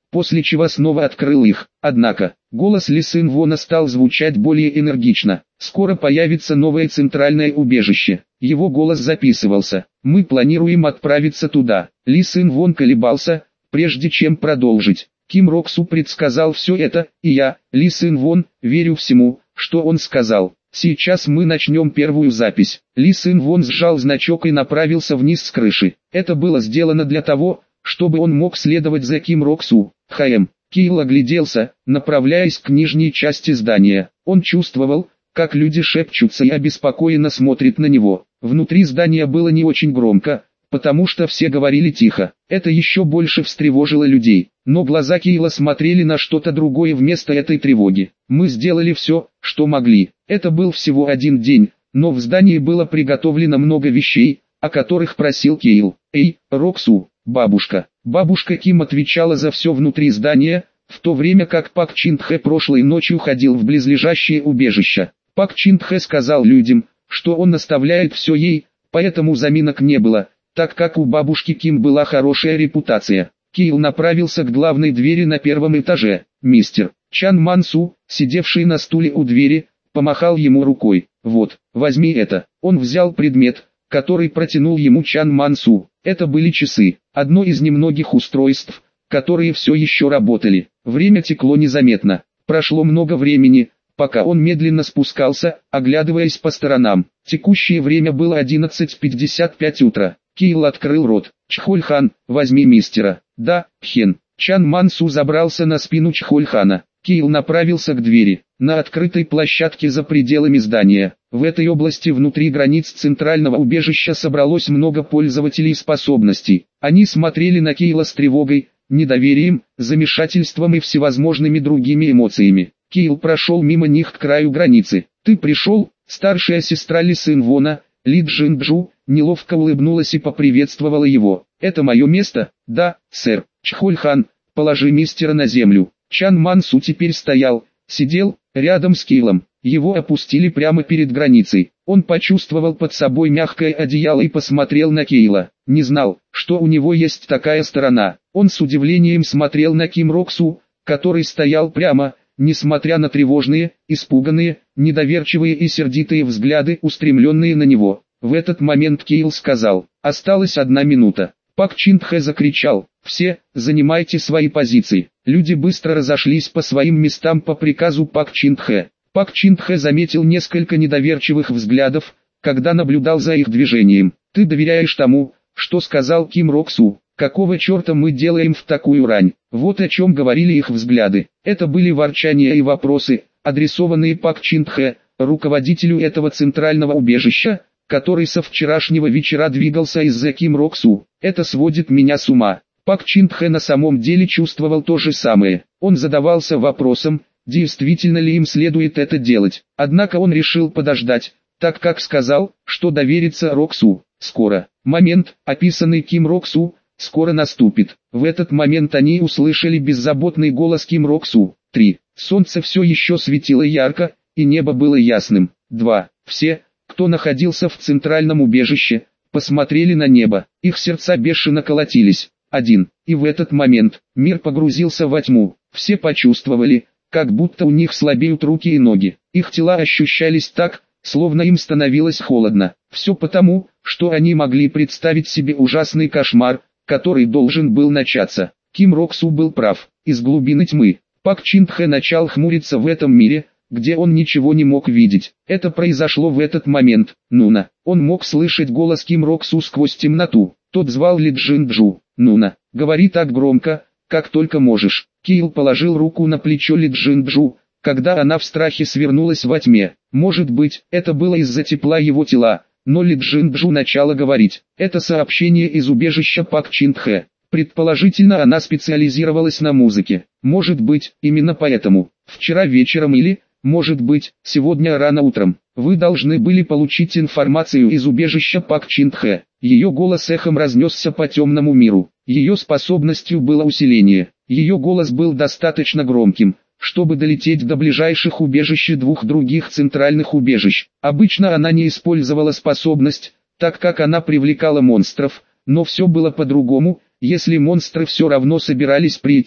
после чего снова открыл их. Однако, голос Ли Сын Вона стал звучать более энергично. Скоро появится новое центральное убежище. Его голос записывался. Мы планируем отправиться туда. Ли Сын Вон колебался, прежде чем продолжить. Ким Рок Су предсказал все это, и я, Ли Сын Вон, верю всему, что он сказал. Сейчас мы начнем первую запись. Ли Сын Вон сжал значок и направился вниз с крыши. Это было сделано для того, чтобы он мог следовать за Ким Рок Су. ХМ. Кейл огляделся, направляясь к нижней части здания. Он чувствовал, как люди шепчутся и обеспокоенно смотрят на него. Внутри здания было не очень громко, потому что все говорили тихо. Это еще больше встревожило людей. Но глаза Кейла смотрели на что-то другое вместо этой тревоги. Мы сделали все, что могли. Это был всего один день, но в здании было приготовлено много вещей, о которых просил Кейл. «Эй, Роксу, бабушка». Бабушка Ким отвечала за все внутри здания, в то время как Пак Чин Тхэ прошлой ночью ходил в близлежащее убежище. Пак Чин Тхэ сказал людям, что он оставляет все ей, поэтому заминок не было, так как у бабушки Ким была хорошая репутация. Кейл направился к главной двери на первом этаже. Мистер Чан Мансу, сидевший на стуле у двери, помахал ему рукой. «Вот, возьми это». Он взял предмет, который протянул ему Чан Мансу. Это были часы, одно из немногих устройств, которые все еще работали. Время текло незаметно. Прошло много времени, пока он медленно спускался, оглядываясь по сторонам. Текущее время было одиннадцать пятьдесят пять утра. Кейл открыл рот. «Чхольхан, возьми мистера». «Да, Хен». Чан Мансу забрался на спину Чхольхана. Кейл направился к двери. На открытой площадке за пределами здания, в этой области внутри границ центрального убежища собралось много пользователей способностей. Они смотрели на Кейла с тревогой, недоверием, замешательством и всевозможными другими эмоциями. Кейл прошел мимо них к краю границы. «Ты пришел?» Старшая сестра Ли Сын Вона, Ли Джинджу, неловко улыбнулась и поприветствовала его. «Это мое место?» «Да, сэр». «Чхольхан, положи мистера на землю». Чан Мансу теперь стоял, сидел, рядом с Кейлом. Его опустили прямо перед границей. Он почувствовал под собой мягкое одеяло и посмотрел на Кейла. Не знал, что у него есть такая сторона. Он с удивлением смотрел на Ким Рок Су, который стоял прямо, несмотря на тревожные, испуганные, недоверчивые и сердитые взгляды, устремленные на него. В этот момент Кейл сказал: «Осталась одна минута». Пак Чин Тхэ закричал: «Все, занимайте свои позиции». Люди быстро разошлись по своим местам по приказу Пак Чин Тхэ. Пак Чин Тхэ заметил несколько недоверчивых взглядов, когда наблюдал за их движением. «Ты доверяешь тому, что сказал Ким Рок Су? Какого черта мы делаем в такую рань?» Вот о чем говорили их взгляды. Это были ворчания и вопросы, адресованные Пак Чин Тхэ, руководителю этого центрального убежища, который со вчерашнего вечера двигался из-за Ким Рок Су. «Это сводит меня с ума». Пак Чин Тхэ на самом деле чувствовал то же самое. Он задавался вопросом, действительно ли им следует это делать. Однако он решил подождать, так как сказал, что доверится Рок Су. Скоро. Момент, описанный Ким Рок Су, скоро наступит. В этот момент они услышали беззаботный голос Ким Рок Су. три. Солнце все еще светило ярко, и небо было ясным. два. Все, кто находился в центральном убежище, посмотрели на небо. Их сердца бешено колотились. один. И в этот момент мир погрузился во тьму. Все почувствовали, как будто у них слабеют руки и ноги. Их тела ощущались так, словно им становилось холодно. Все потому, что они могли представить себе ужасный кошмар, который должен был начаться. Ким Рок Су был прав. Из глубины тьмы Пак Чин Тхэ начал хмуриться в этом мире, где он ничего не мог видеть. Это произошло в этот момент. Нуна. Он мог слышать голос Ким Рок Су сквозь темноту. Тот звал Ли Джинджу. «Нуна, говори так громко, как только можешь». Кейл положил руку на плечо Ли Джинджу, когда она в страхе свернулась во тьме. Может быть, это было из-за тепла его тела, но Ли Джинджу начала говорить. Это сообщение из убежища Пак Чин Тхэ. Предположительно, она специализировалась на музыке. Может быть, именно поэтому. Вчера вечером или, может быть, сегодня рано утром, вы должны были получить информацию из убежища Пак Чин Тхэ. Ее голос эхом разнесся по темному миру. Ее способностью было усиление. Ее голос был достаточно громким, чтобы долететь до ближайших убежищ и двух других центральных убежищ. Обычно она не использовала способность, так как она привлекала монстров, но все было по-другому, если монстры все равно собирались прийти.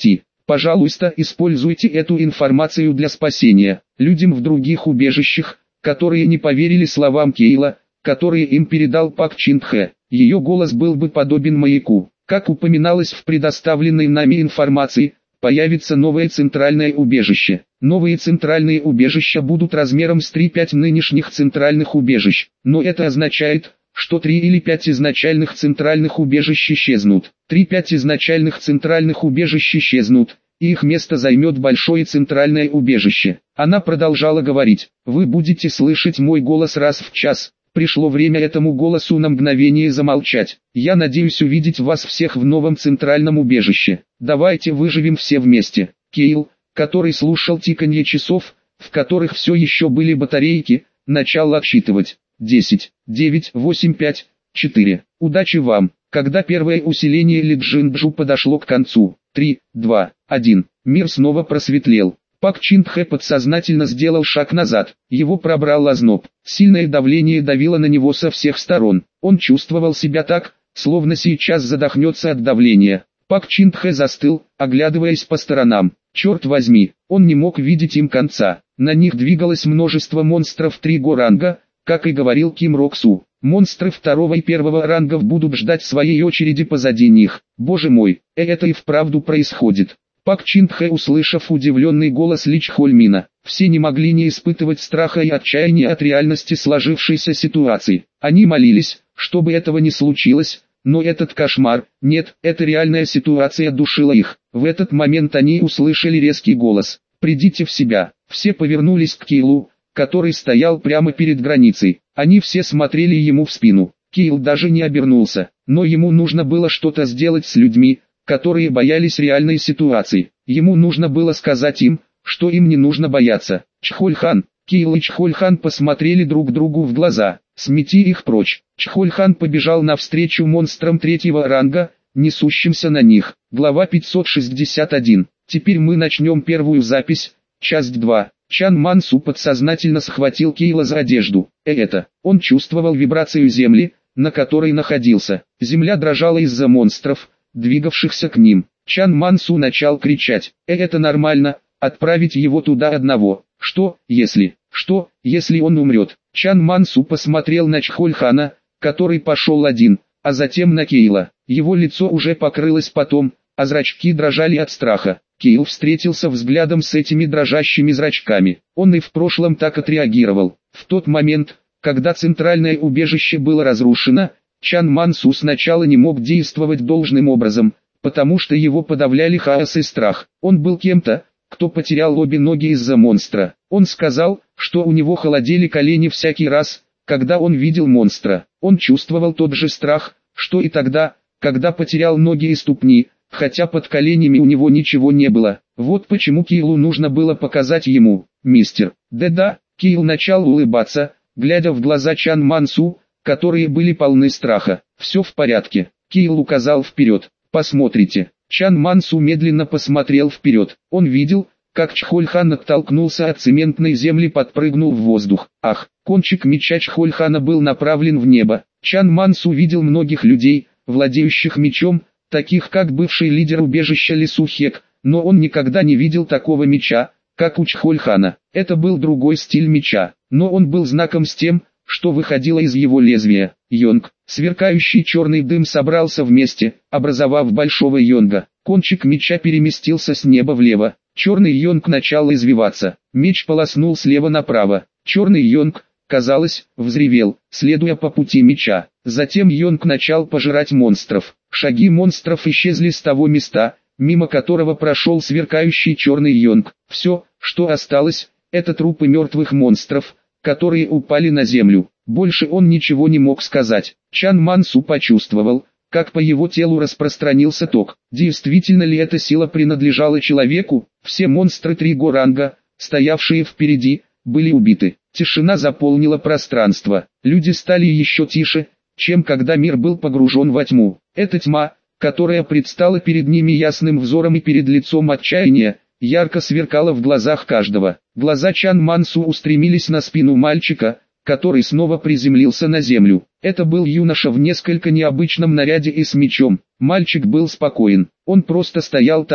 Пожалуйста, используйте эту информацию для спасения. Людям в других убежищах, которые не поверили словам Кейла, которые им передал Пак Чин Хэ, ее голос был бы подобен маяку. Как упоминалось в предоставленной нами информации, появится новое центральное убежище. Новые центральные убежища будут размером с три-пять нынешних центральных убежищ, но это означает, что три или пять изначальных центральных убежищ исчезнут. три-пять изначальных центральных убежищ исчезнут, и их место займет большое центральное убежище. Она продолжала говорить: «Вы будете слышать мой голос раз в час». Пришло время этому голосу на мгновение замолчать. «Я надеюсь увидеть вас всех в новом центральном убежище. Давайте выживем все вместе». Кейл, который слушал тиканье часов, в которых все еще были батарейки, начал отсчитывать. десять, девять, восемь, пять, четыре. Удачи вам. Когда первое усиление Ли Джинджу подошло к концу. три, два, один. Мир снова просветлел. Пак Чин Хэ подсознательно сделал шаг назад. Его пробрал озноб. Сильное давление давило на него со всех сторон. Он чувствовал себя так, словно сейчас задохнется от давления. Пак Чин Хэ застыл, оглядываясь по сторонам. Черт возьми, он не мог видеть им конца. На них двигалось множество монстров три-го ранга, как и говорил Ким Рок Су. Монстры второго и первого рангов будут ждать своей очереди позади них. Боже мой, это и вправду происходит. Пак Чин Хэ, услышав удивленный голос Ли Чхольмина, все не могли не испытывать страха и отчаяния от реальности сложившейся ситуации. Они молились, чтобы этого не случилось, но этот кошмар, нет, эта реальная ситуация душила их. В этот момент они услышали резкий голос: «Придите в себя». Все повернулись к Кейлу, который стоял прямо перед границей. Они все смотрели ему в спину. Кейл даже не обернулся, но ему нужно было что-то сделать с людьми, которые боялись реальной ситуации. Ему нужно было сказать им, что им не нужно бояться. Чхоль-хан, Кейл и Чхоль-хан посмотрели друг другу в глаза. «Смети их прочь». Чхоль-хан побежал навстречу монстрам третьего ранга, несущимся на них. Глава пятьсот шестьдесят один. Теперь мы начнем первую запись, часть два. Чан Мансу подсознательно схватил Кейла за одежду. Э это, он чувствовал вибрацию земли, на которой находился. Земля дрожала из-за монстров, двигавшихся к ним. Чан Мансу начал кричать: «Э, это нормально, отправить его туда одного. Что, если, что, если он умрет?» Чан Мансу посмотрел на Чхоль-хана, который пошел один, а затем на Кейла. Его лицо уже покрылось потом, а зрачки дрожали от страха. Кейл встретился взглядом с этими дрожащими зрачками. Он и в прошлом так отреагировал. В тот момент, когда центральное убежище было разрушено, Чан Мансу сначала не мог действовать должным образом, потому что его подавляли хаос и страх. Он был кем-то, кто потерял обе ноги из-за монстра. Он сказал, что у него холодели колени всякий раз, когда он видел монстра. Он чувствовал тот же страх, что и тогда, когда потерял ноги и ступни, хотя под коленями у него ничего не было. Вот почему Кейлу нужно было показать ему: «Мистер». Да-да, Кейл начал улыбаться, глядя в глаза Чан Мансу, которые были полны страха. «Все в порядке». Кейл указал вперед. «Посмотрите». Чан Мансу медленно посмотрел вперед. Он видел, как Чхоль-хан оттолкнулся от цементной земли, подпрыгнул в воздух. Ах, кончик меча Чхоль-хана был направлен в небо. Чан Мансу видел многих людей, владеющих мечом, таких как бывший лидер убежища Ли Сухек, но он никогда не видел такого меча, как у Чхоль-хана. Это был другой стиль меча, но он был знаком с тем, что выходило из его лезвия. Йонг, сверкающий черный дым собрался вместе, образовав большого йонга. Кончик меча переместился с неба влево. Черный йонг начал извиваться. Меч полоснул слева направо. Черный йонг, казалось, взревел, следуя по пути меча. Затем йонг начал пожирать монстров. Шаги монстров исчезли с того места, мимо которого прошел сверкающий черный йонг. Все, что осталось, это трупы мертвых монстров, которые упали на землю. Больше он ничего не мог сказать. Чан Мансу почувствовал, как по его телу распространился ток. Действительно ли эта сила принадлежала человеку? Все монстры три-го ранга, стоявшие впереди, были убиты. Тишина заполнила пространство. Люди стали еще тише, чем когда мир был погружен во тьму. Эта тьма, которая предстала перед ними ясным взором и перед лицом отчаяния, ярко сверкала в глазах каждого. Глаза Чан Мансу устремились на спину мальчика, который снова приземлился на землю. Это был юноша в несколько необычном наряде и с мечом. Мальчик был спокоен. Он просто стоял там,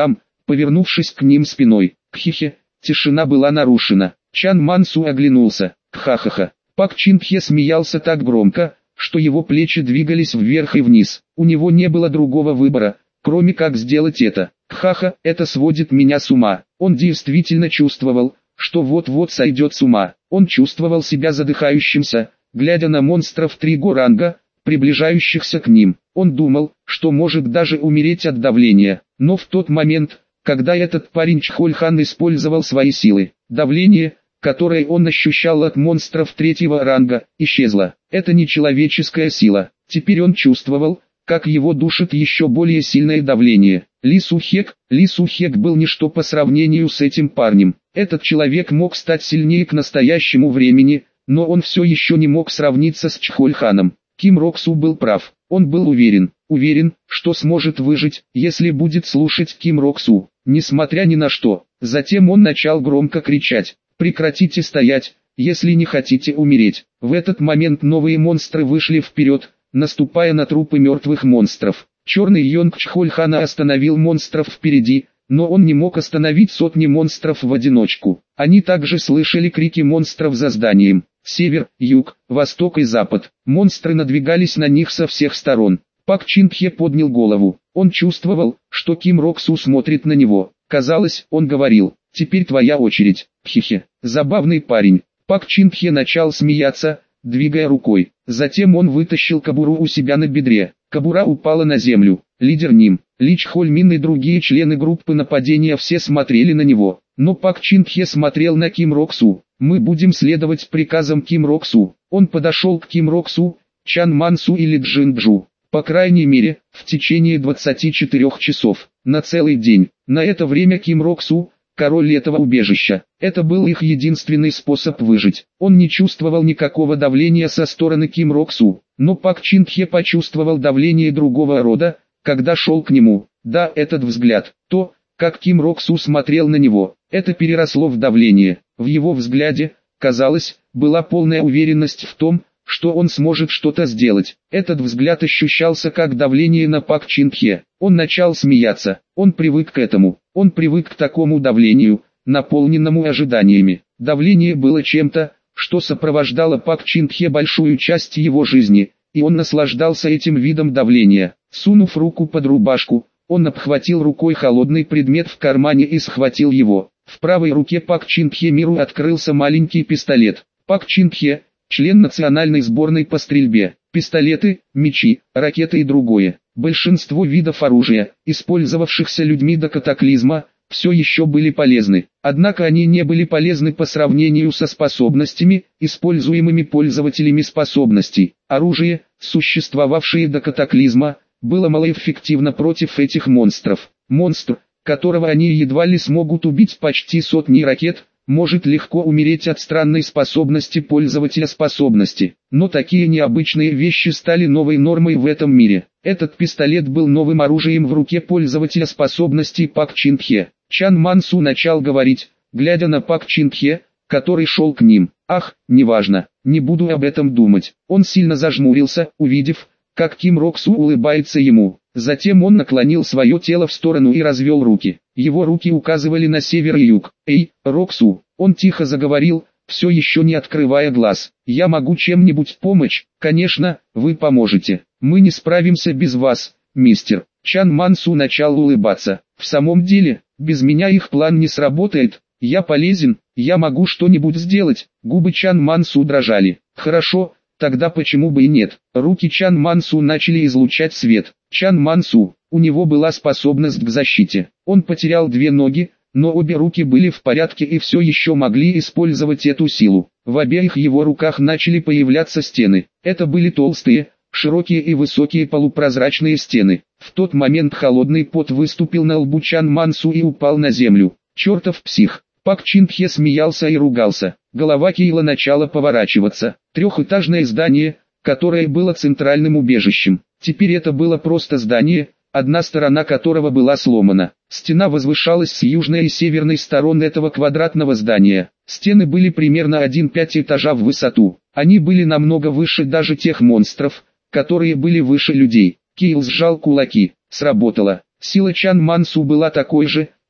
повернувшись к ним спиной. Кхихе, тишина была нарушена. Чан Мансу оглянулся. Ха-ха-ха. Пак Чин-хе смеялся так громко, что его плечи двигались вверх и вниз. У него не было другого выбора, кроме как сделать это. Ха-ха, это сводит меня с ума. Он действительно чувствовал, что вот-вот сойдет с ума. Он чувствовал себя задыхающимся, глядя на монстров три-го ранга, приближающихся к ним. Он думал, что может даже умереть от давления. Но в тот момент, когда этот парень Чхольхан использовал свои силы, давление, которое он ощущал от монстров третьего ранга, исчезло. Это не человеческая сила. Теперь он чувствовал, как его душит еще более сильное давление. Ли Сухек, Ли Сухек был ничто по сравнению с этим парнем. Этот человек мог стать сильнее к настоящему времени, но он все еще не мог сравниться с Чхольханом. Ким Роксу был прав. Он был уверен, уверен, что сможет выжить, если будет слушать Ким Роксу, несмотря ни на что. Затем он начал громко кричать: «Прекратите стоять, если не хотите умереть». В этот момент новые монстры вышли вперед, наступая на трупы мертвых монстров. Черный Йонг Чхольхана остановил монстров впереди, но он не мог остановить сотни монстров в одиночку. Они также слышали крики монстров за зданием. Север, юг, восток и запад. Монстры надвигались на них со всех сторон. Пак Чин-хе поднял голову. Он чувствовал, что Ким Роксу смотрит на него. Казалось, он говорил: «Теперь твоя очередь». Хе-хе. Забавный парень. Пак Чин-хе начал смеяться, двигая рукой. Затем он вытащил кобуру у себя на бедре. Кобура упала на землю. Лидер Ним, Ли Чхольмин и другие члены группы нападения все смотрели на него. Но Пак Чин-хе смотрел на Ким Роксу. «Мы будем следовать приказам Ким Роксу». Он подошел к Ким Роксу, Чан Мансу или Джинджу. По крайней мере, в течение двадцати четырёх часов, на целый день. На это время Ким Роксу, король этого убежища. Это был их единственный способ выжить. Он не чувствовал никакого давления со стороны Ким Роксу, но Пак Чин-хе почувствовал давление другого рода, когда шел к нему. Да, этот взгляд, то, как Ким Роксу смотрел на него, это переросло в давление. В его взгляде, казалось, была полная уверенность в том, что он сможет что-то сделать. Этот взгляд ощущался как давление на Пак Чин-хе. Он начал смеяться. Он привык к этому. Он привык к такому давлению, наполненному ожиданиями. Давление было чем-то, что сопровождало Пак Чин-хе большую часть его жизни, и он наслаждался этим видом давления. Сунув руку под рубашку, он обхватил рукой холодный предмет в кармане и схватил его. В правой руке Пак Чин-хе миру открылся маленький пистолет. Пак Чин-хе, член национальной сборной по стрельбе, пистолеты, мечи, ракеты и другое. Большинство видов оружия, использовавшихся людьми до катаклизма, все еще были полезны. Однако они не были полезны по сравнению со способностями, используемыми пользователями способностей. Оружие, существовавшее до катаклизма, было малоэффективно против этих монстров. Монстр, которого они едва ли смогут убить почти сотней ракет, может легко умереть от странной способности пользователя способности. Но такие необычные вещи стали новой нормой в этом мире. Этот пистолет был новым оружием в руке пользователя способностей Пак Чин-хе. Чан Мансу начал говорить, глядя на Пак Чин-хе, который шел к ним. «Ах, неважно, не буду об этом думать». Он сильно зажмурился, увидев, как Ким Роксу улыбается ему. Затем он наклонил свое тело в сторону и развел руки. Его руки указывали на север и юг. «Эй, Роксу!» Он тихо заговорил, все еще не открывая глаз. «Я могу чем-нибудь помочь?» «Конечно, вы поможете. Мы не справимся без вас, мистер». Чан Мансу начал улыбаться. «В самом деле, без меня их план не сработает. Я полезен, я могу что-нибудь сделать». Губы Чан Мансу дрожали. «Хорошо, тогда почему бы и нет?» Руки Чан Мансу начали излучать свет. Чан Мансу, у него была способность к защите. Он потерял две ноги, но обе руки были в порядке и все еще могли использовать эту силу. В обеих его руках начали появляться стены. Это были толстые, широкие и высокие полупрозрачные стены. В тот момент холодный пот выступил на лбу Чан Мансу и упал на землю. «Чертов псих!» Пак Чин-хе смеялся и ругался. Голова Кейла начала поворачиваться. Трехэтажное здание, которое было центральным убежищем. Теперь это было просто здание, одна сторона которого была сломана. Стена возвышалась с южной и северной сторон этого квадратного здания. Стены были примерно один целых пять этажа в высоту. Они были намного выше даже тех монстров, которые были выше людей. Кейл сжал кулаки. Сработало. Сила Чан Мансу была такой же,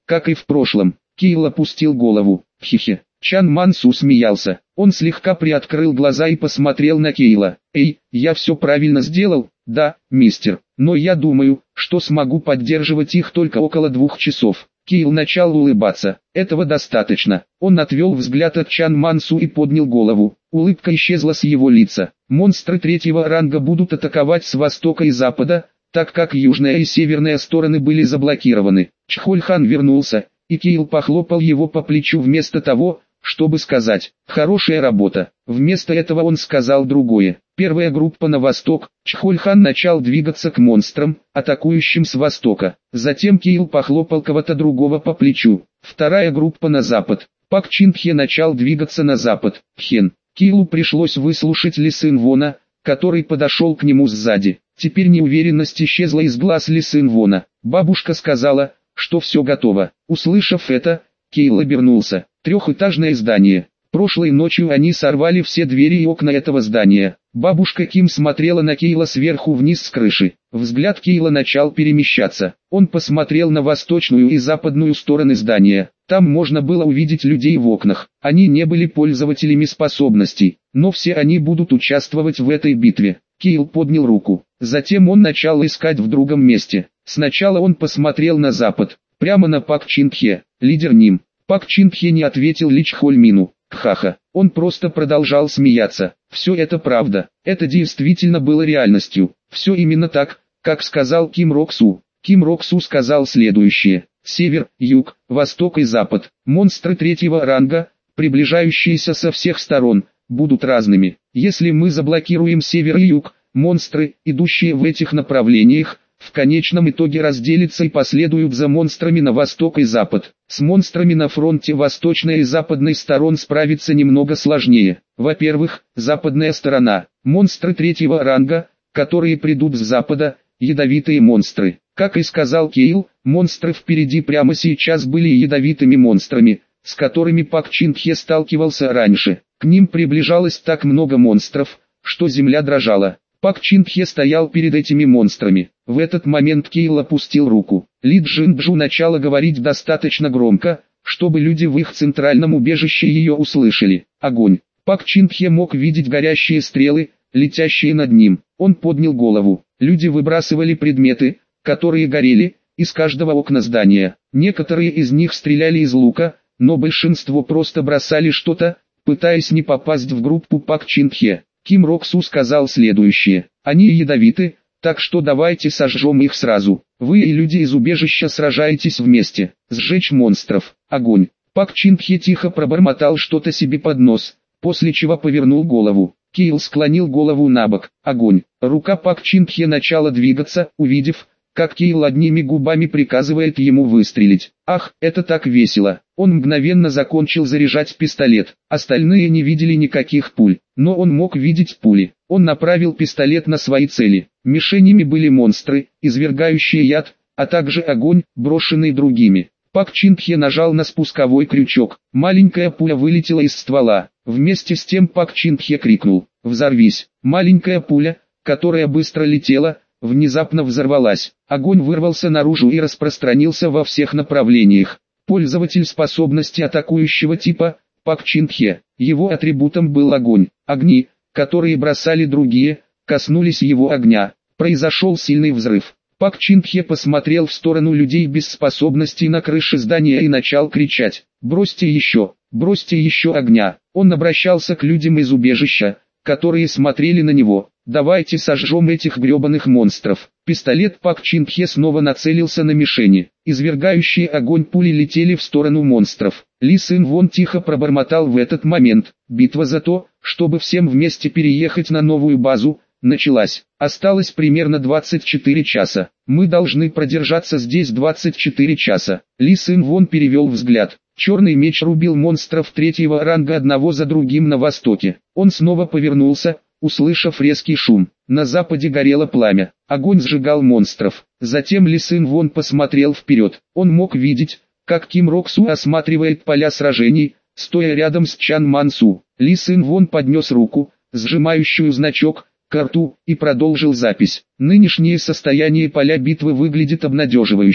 как и в прошлом. Кейл опустил голову. Хихи. Чан Мансу смеялся. Он слегка приоткрыл глаза и посмотрел на Кейла. «Эй, я все правильно сделал?» «Да, мистер. Но я думаю, что смогу поддерживать их только около двух часов». Кейл начал улыбаться. «Этого достаточно». Он отвел взгляд от Чан Мансу и поднял голову. Улыбка исчезла с его лица. «Монстры третьего ранга будут атаковать с востока и запада, так как южная и северная стороны были заблокированы». Чхольхан вернулся, и Кейл похлопал его по плечу вместо того, чтобы сказать «хорошая работа». Вместо этого он сказал другое. Первая группа на восток. Чхольхан начал двигаться к монстрам, атакующим с востока. Затем Кейл похлопал кого-то другого по плечу. Вторая группа на запад. Пак Чин Пхе начал двигаться на запад. Хен. Кейлу пришлось выслушать Ли Сын Вона, который подошел к нему сзади. Теперь неуверенность исчезла из глаз Ли Сын Вона. Бабушка сказала, что все готово. Услышав это, Кейл обернулся. Трехэтажное здание. Прошлой ночью они сорвали все двери и окна этого здания. Бабушка Ким смотрела на Кейла сверху вниз с крыши. Взгляд Кейла начал перемещаться. Он посмотрел на восточную и западную стороны здания. Там можно было увидеть людей в окнах. Они не были пользователями способностей, но все они будут участвовать в этой битве. Кейл поднял руку. Затем он начал искать в другом месте. Сначала он посмотрел на запад, прямо на Пак Чин Пхе, лидер Ним. Пак Чин Пхе не ответил Ли Чхольмину. Ха-ха, он просто продолжал смеяться. Все это правда, это действительно было реальностью. Все именно так, как сказал Ким Рок Су. Ким Рок Су сказал следующее. Север, юг, восток и запад. Монстры третьего ранга, приближающиеся со всех сторон, будут разными. Если мы заблокируем север и юг, монстры, идущие в этих направлениях, в конечном итоге разделятся и последуют за монстрами на восток и запад. С монстрами на фронте восточной и западной сторон справиться немного сложнее. Во-первых, западная сторона. Монстры третьего ранга, которые придут с запада, ядовитые монстры. Как и сказал Кейл, монстры впереди прямо сейчас были ядовитыми монстрами, с которыми Пак Чин Пхе сталкивался раньше. К ним приближалось так много монстров, что земля дрожала. Пак Чин Пхе стоял перед этими монстрами. В этот момент Кейл опустил руку. Ли Джинджу начала говорить достаточно громко, чтобы люди в их центральном убежище ее услышали. Огонь. Пак Чин Пхе мог видеть горящие стрелы, летящие над ним. Он поднял голову. Люди выбрасывали предметы, которые горели, из каждого окна здания. Некоторые из них стреляли из лука, но большинство просто бросали что-то, пытаясь не попасть в группу Пак Чин Пхе. Ким Рок Су сказал следующее. Они ядовиты, так что давайте сожжем их сразу. Вы и люди из убежища сражаетесь вместе. Сжечь монстров. Огонь. Пак Чин Пхе тихо пробормотал что-то себе под нос, после чего повернул голову. Кейл склонил голову набок. Огонь. Рука Пак Чин Пхе начала двигаться, увидев, как Кейл одними губами приказывает ему выстрелить. Ах, это так весело. Он мгновенно закончил заряжать пистолет. Остальные не видели никаких пуль, но он мог видеть пули. Он направил пистолет на свои цели. Мишенями были монстры, извергающие яд, а также огонь, брошенный другими. Пак Чин Пхе нажал на спусковой крючок. Маленькая пуля вылетела из ствола. Вместе с тем Пак Чин Пхе крикнул: «Взорвись!». Маленькая пуля, которая быстро летела, внезапно взорвалась. Огонь вырвался наружу и распространился во всех направлениях. Пользователь способности атакующего типа Пак Чин Пхе. Его атрибутом был огонь. Огни, которые бросали другие, коснулись его огня. Произошел сильный взрыв. Пак Чин Пхе посмотрел в сторону людей без способностей на крыше здания и начал кричать: «Бросьте еще! Бросьте еще огня!». Он обращался к людям из убежища, которые смотрели на него. «Давайте сожжем этих гребаных монстров». Пистолет Пак Чин Пхе снова нацелился на мишени. Извергающие огонь пули летели в сторону монстров. Ли Сын Вон тихо пробормотал в этот момент: «Битва за то, чтобы всем вместе переехать на новую базу, началась. Осталось примерно двадцать четыре часа. Мы должны продержаться здесь двадцать четыре часа». Ли Сын Вон перевел взгляд. Черный меч рубил монстров третьего ранга одного за другим на востоке. Он снова повернулся, услышав резкий шум. На западе горело пламя. Огонь сжигал монстров. Затем Ли Сын Вон посмотрел вперед. Он мог видеть, как Ким Рок Су осматривает поля сражений, стоя рядом с Чан Мансу. Ли Сын Вон поднес руку, сжимающую значок, к рту, и продолжил запись. Нынешнее состояние поля битвы выглядит обнадеживающим.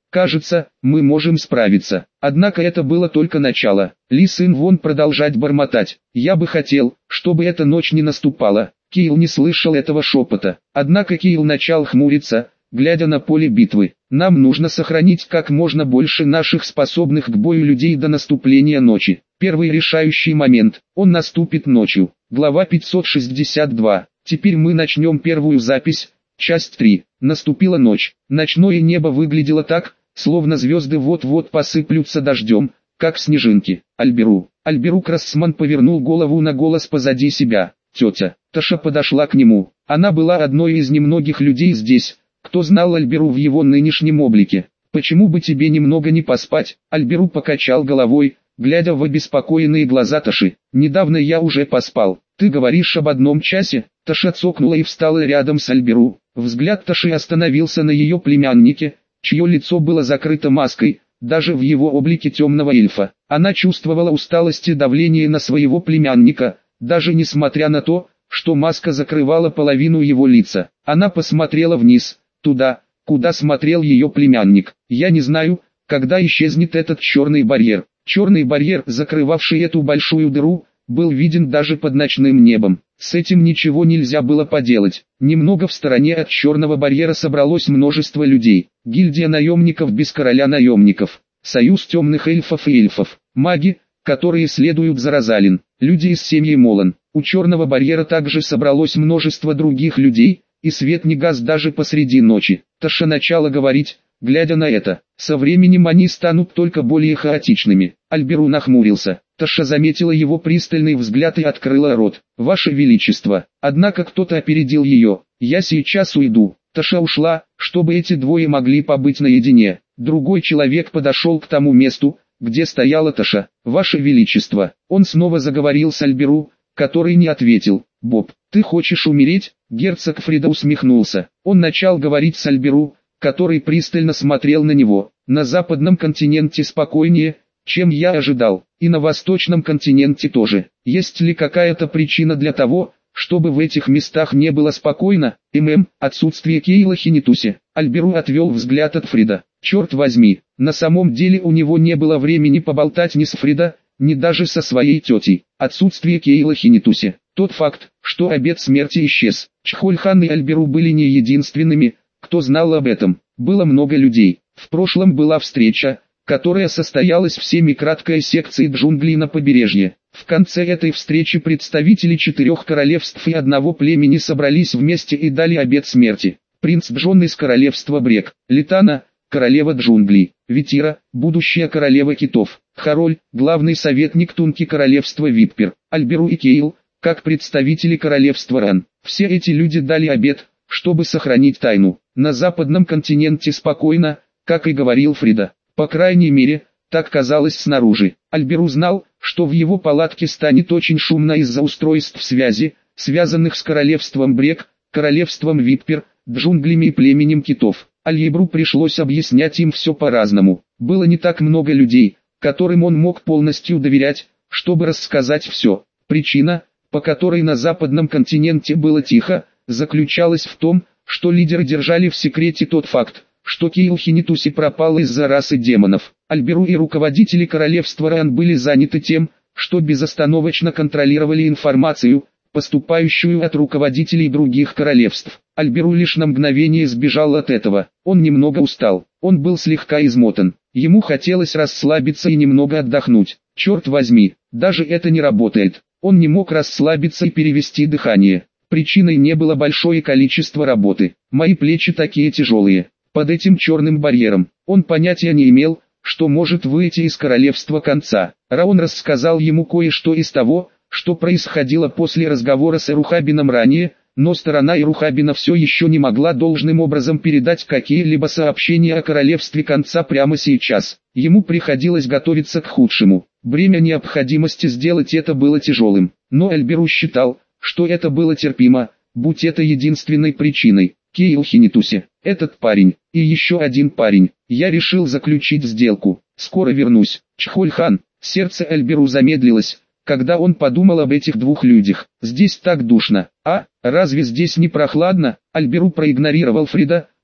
Кажется, мы можем справиться. Однако это было только начало. Ли Сын Вон продолжать бормотать. Я бы хотел, чтобы эта ночь не наступала. Кейл не слышал этого шепота. Однако Кейл начал хмуриться, глядя на поле битвы. Нам нужно сохранить как можно больше наших способных к бою людей до наступления ночи. Первый решающий момент. Он наступит ночью. Глава пятьсот шестьдесят два. Теперь мы начнем первую запись. Часть три. Наступила ночь. Ночное небо выглядело так, словно звезды вот-вот посыплются дождем, как снежинки. Альберу. Альберу Крассман повернул голову на голос позади себя. Тетя. Таша подошла к нему. Она была одной из немногих людей здесь, кто знал Альберу в его нынешнем облике. «Почему бы тебе немного не поспать?» Альберу покачал головой, глядя в обеспокоенные глаза Таши. «Недавно я уже поспал. Ты говоришь об одном часе?» Таша цокнула и встала рядом с Альберу. Взгляд Таши остановился на ее племяннике, чье лицо было закрыто маской, даже в его облике темного эльфа. Она чувствовала усталость и давление на своего племянника, даже несмотря на то, что маска закрывала половину его лица. Она посмотрела вниз, туда, куда смотрел ее племянник. «Я не знаю, когда исчезнет этот черный барьер». Черный барьер, закрывавший эту большую дыру, был виден даже под ночным небом. С этим ничего нельзя было поделать. Немного в стороне от черного барьера собралось множество людей. Гильдия наемников без короля наемников. Союз темных эльфов и эльфов. Маги, которые следуют за Розалин. Люди из семьи Молан. У черного барьера также собралось множество других людей, и свет не гас даже посреди ночи. Таша начала говорить, глядя на это. Со временем они станут только более хаотичными. Альберу нахмурился. Таша заметила его пристальный взгляд и открыла рот. «Ваше Величество!» Однако кто-то опередил ее. «Я сейчас уйду». Таша ушла, чтобы эти двое могли побыть наедине. Другой человек подошел к тому месту, где стояла Таша. «Ваше Величество!» Он снова заговорил с Альберу, который не ответил. «Боб, ты хочешь умереть?» Герцог Фрида усмехнулся. Он начал говорить с Альберу, который пристально смотрел на него. «На западном континенте спокойнее, чем я ожидал, и на восточном континенте тоже. Есть ли какая-то причина для того, чтобы в этих местах не было спокойно?» ММ, отсутствие Кейла Хинитуси. Альберу отвел взгляд от Фрида. Черт возьми, на самом деле у него не было времени поболтать ни с Фрида, ни даже со своей тетей. Отсутствие Кейла Хинитуси. Тот факт, что обет смерти исчез. Чхольхан и Альберу были не единственными, кто знал об этом. Было много людей. В прошлом была встреча, которая состоялась в семи-краткой секции джунглей на побережье. В конце этой встречи представители четырех королевств и одного племени собрались вместе и дали обет смерти. Принц Джон из королевства Брек, Литана, королева джунглей, Витира, будущая королева китов, Хароль, главный советник Тунки королевства Виппер, Альберу и Кейл, как представители королевства Ран. Все эти люди дали обет, чтобы сохранить тайну. На западном континенте спокойно, как и говорил Фрида. По крайней мере, так казалось снаружи. Альберу знал, что в его палатке станет очень шумно из-за устройств связи, связанных с королевством Брек, королевством Виппер, джунглями и племенем китов. Альберу пришлось объяснять им все по-разному. Было не так много людей, которым он мог полностью доверять, чтобы рассказать все. Причина, по которой на западном континенте было тихо, заключалась в том, что лидеры держали в секрете тот факт, что Кейл Хинитуси пропал из-за расы демонов. Альберу и руководители королевства Ран были заняты тем, что безостановочно контролировали информацию, поступающую от руководителей других королевств. Альберу лишь на мгновение сбежал от этого. Он немного устал. Он был слегка измотан. Ему хотелось расслабиться и немного отдохнуть. Черт возьми, даже это не работает. Он не мог расслабиться и перевести дыхание. Причиной не было большое количество работы. Мои плечи такие тяжелые. Под этим черным барьером. Он понятия не имел, что может выйти из королевства конца. Раон рассказал ему кое-что из того, что происходило после разговора с Эрухабином ранее, но сторона Эрухабина все еще не могла должным образом передать какие-либо сообщения о королевстве конца прямо сейчас. Ему приходилось готовиться к худшему. Бремя необходимости сделать это было тяжелым, но Альберу считал, что это было терпимо, будь это единственной причиной. Кейл Хинитуси, этот парень, и еще один парень. Я решил заключить сделку. Скоро вернусь. Чхольхан. Сердце Альберу замедлилось, когда он подумал об этих двух людях. Здесь так душно. А, разве здесь не прохладно? Альберу проигнорировал Фрида,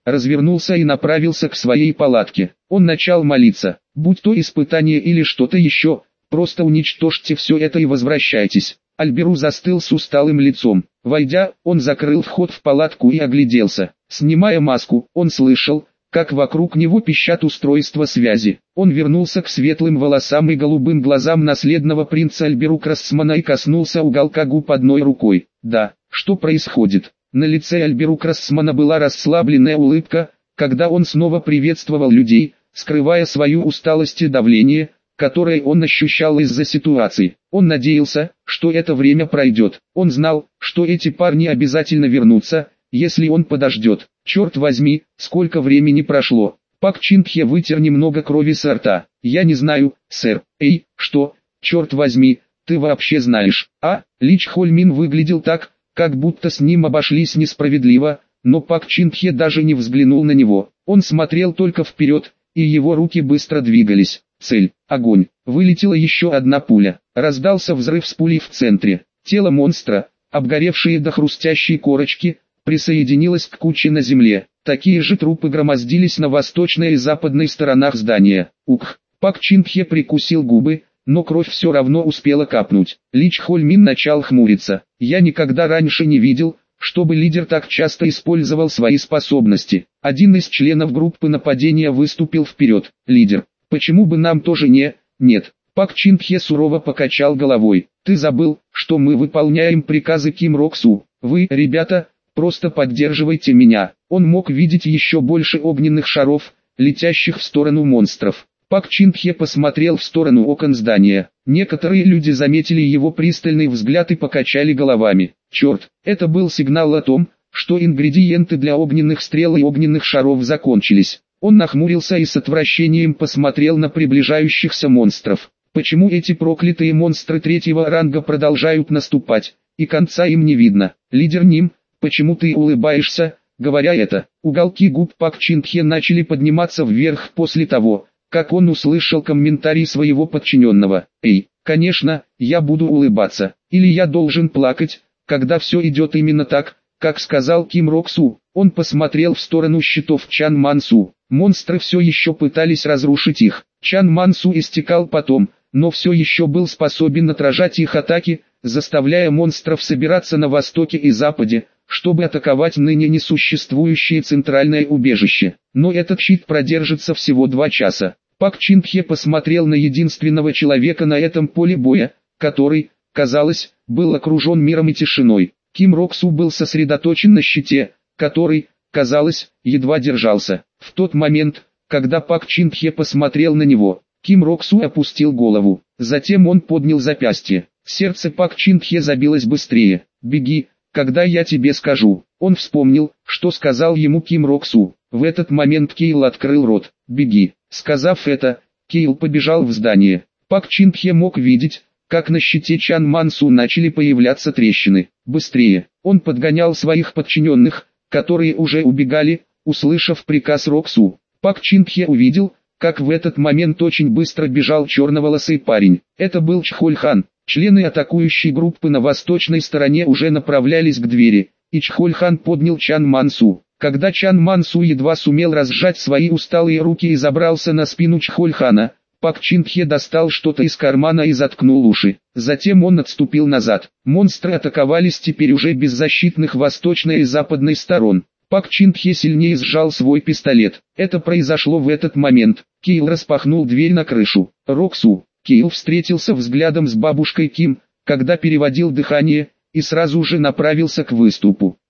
развернулся и направился к своей палатке. Он начал молиться, будь то испытание или что-то еще, просто уничтожьте все это и возвращайтесь. Альберу застыл с усталым лицом. Войдя, он закрыл вход в палатку и огляделся. Снимая маску, он слышал, как вокруг него пищат устройства связи. Он вернулся к светлым волосам и голубым глазам наследного принца Альберу Крассмана и коснулся уголка губ одной рукой. Да, что происходит? На лице Альберу Крассмана была расслабленная улыбка, когда он снова приветствовал людей, скрывая свою усталость и давление, которое он ощущал из-за ситуации. Он надеялся, что это время пройдет. Он знал, что эти парни обязательно вернутся, если он подождет. Черт возьми, сколько времени прошло. Пак Чин Пхе вытер немного крови со рта. Я не знаю, сэр. Эй, что? Черт возьми, ты вообще знаешь? А? Ли Чхольмин выглядел так, как будто с ним обошлись несправедливо, но Пак Чин Пхе даже не взглянул на него. Он смотрел только вперед, и его руки быстро двигались. Цель. Огонь. Вылетела еще одна пуля. Раздался взрыв с пулей в центре. Тело монстра, обгоревшее до хрустящей корочки, присоединилось к куче на земле. Такие же трупы громоздились на восточной и западной сторонах здания. Ух! Пак Чин Пхе прикусил губы, но кровь все равно успела капнуть. Ли Чхольмин начал хмуриться. Я никогда раньше не видел, чтобы лидер так часто использовал свои способности. Один из членов группы нападения выступил вперед. Лидер, почему бы нам тоже не... Нет. Пак Чин Пхе сурово покачал головой. Ты забыл, что мы выполняем приказы Ким Рок Су. Вы, ребята, просто поддерживайте меня. Он мог видеть еще больше огненных шаров, летящих в сторону монстров. Пак Чин Пхе посмотрел в сторону окон здания. Некоторые люди заметили его пристальный взгляд и покачали головами. Черт, это был сигнал о том, что ингредиенты для огненных стрел и огненных шаров закончились. Он нахмурился и с отвращением посмотрел на приближающихся монстров. Почему эти проклятые монстры третьего ранга продолжают наступать, и конца им не видно? Лидер Ним, почему ты улыбаешься, говоря это? Уголки губ Пак Чин Пхе начали подниматься вверх после того, как он услышал комментарий своего подчиненного. Эй, конечно, я буду улыбаться, или я должен плакать, когда все идет именно так, как сказал Ким Рок Су. Он посмотрел в сторону щитов Чан Мансу. Монстры все еще пытались разрушить их. Чан Мансу истекал потом, но все еще был способен отражать их атаки, заставляя монстров собираться на востоке и западе, чтобы атаковать ныне несуществующее центральное убежище. Но этот щит продержится всего два часа. Пак Чин Пхе посмотрел на единственного человека на этом поле боя, который, казалось, был окружен миром и тишиной. Ким Рок Су был сосредоточен на щите, который, казалось, едва держался. В тот момент, когда Пак Чин Пхе посмотрел на него, Ким Рок Су опустил голову. Затем он поднял запястье. Сердце Пак Чин Пхе забилось быстрее. «Беги, когда я тебе скажу». Он вспомнил, что сказал ему Ким Рок Су. В этот момент Кейл открыл рот. «Беги». Сказав это, Кейл побежал в здание. Пак Чин Пхе мог видеть, как на щите Чан Мансу начали появляться трещины. Быстрее. Он подгонял своих подчиненных, которые уже убегали, услышав приказ Рок Су. Пак Чин Пхе увидел, как в этот момент очень быстро бежал черноволосый парень. Это был Чхоль Хан. Члены атакующей группы на восточной стороне уже направлялись к двери, и Чхоль Хан поднял Чан Мансу. Когда Чан Мансу едва сумел разжать свои усталые руки и забрался на спину Чхоль Хана, Пак Чин Пхе достал что-то из кармана и заткнул уши. Затем он отступил назад. Монстры атаковались теперь уже без защитных восточной и западной сторон. Пак Чин Пхе сильнее сжал свой пистолет. Это произошло в этот момент. Кейл распахнул дверь на крышу. Рок Су. Кейл встретился взглядом с бабушкой Ким, когда переводил дыхание, и сразу же направился к выступу.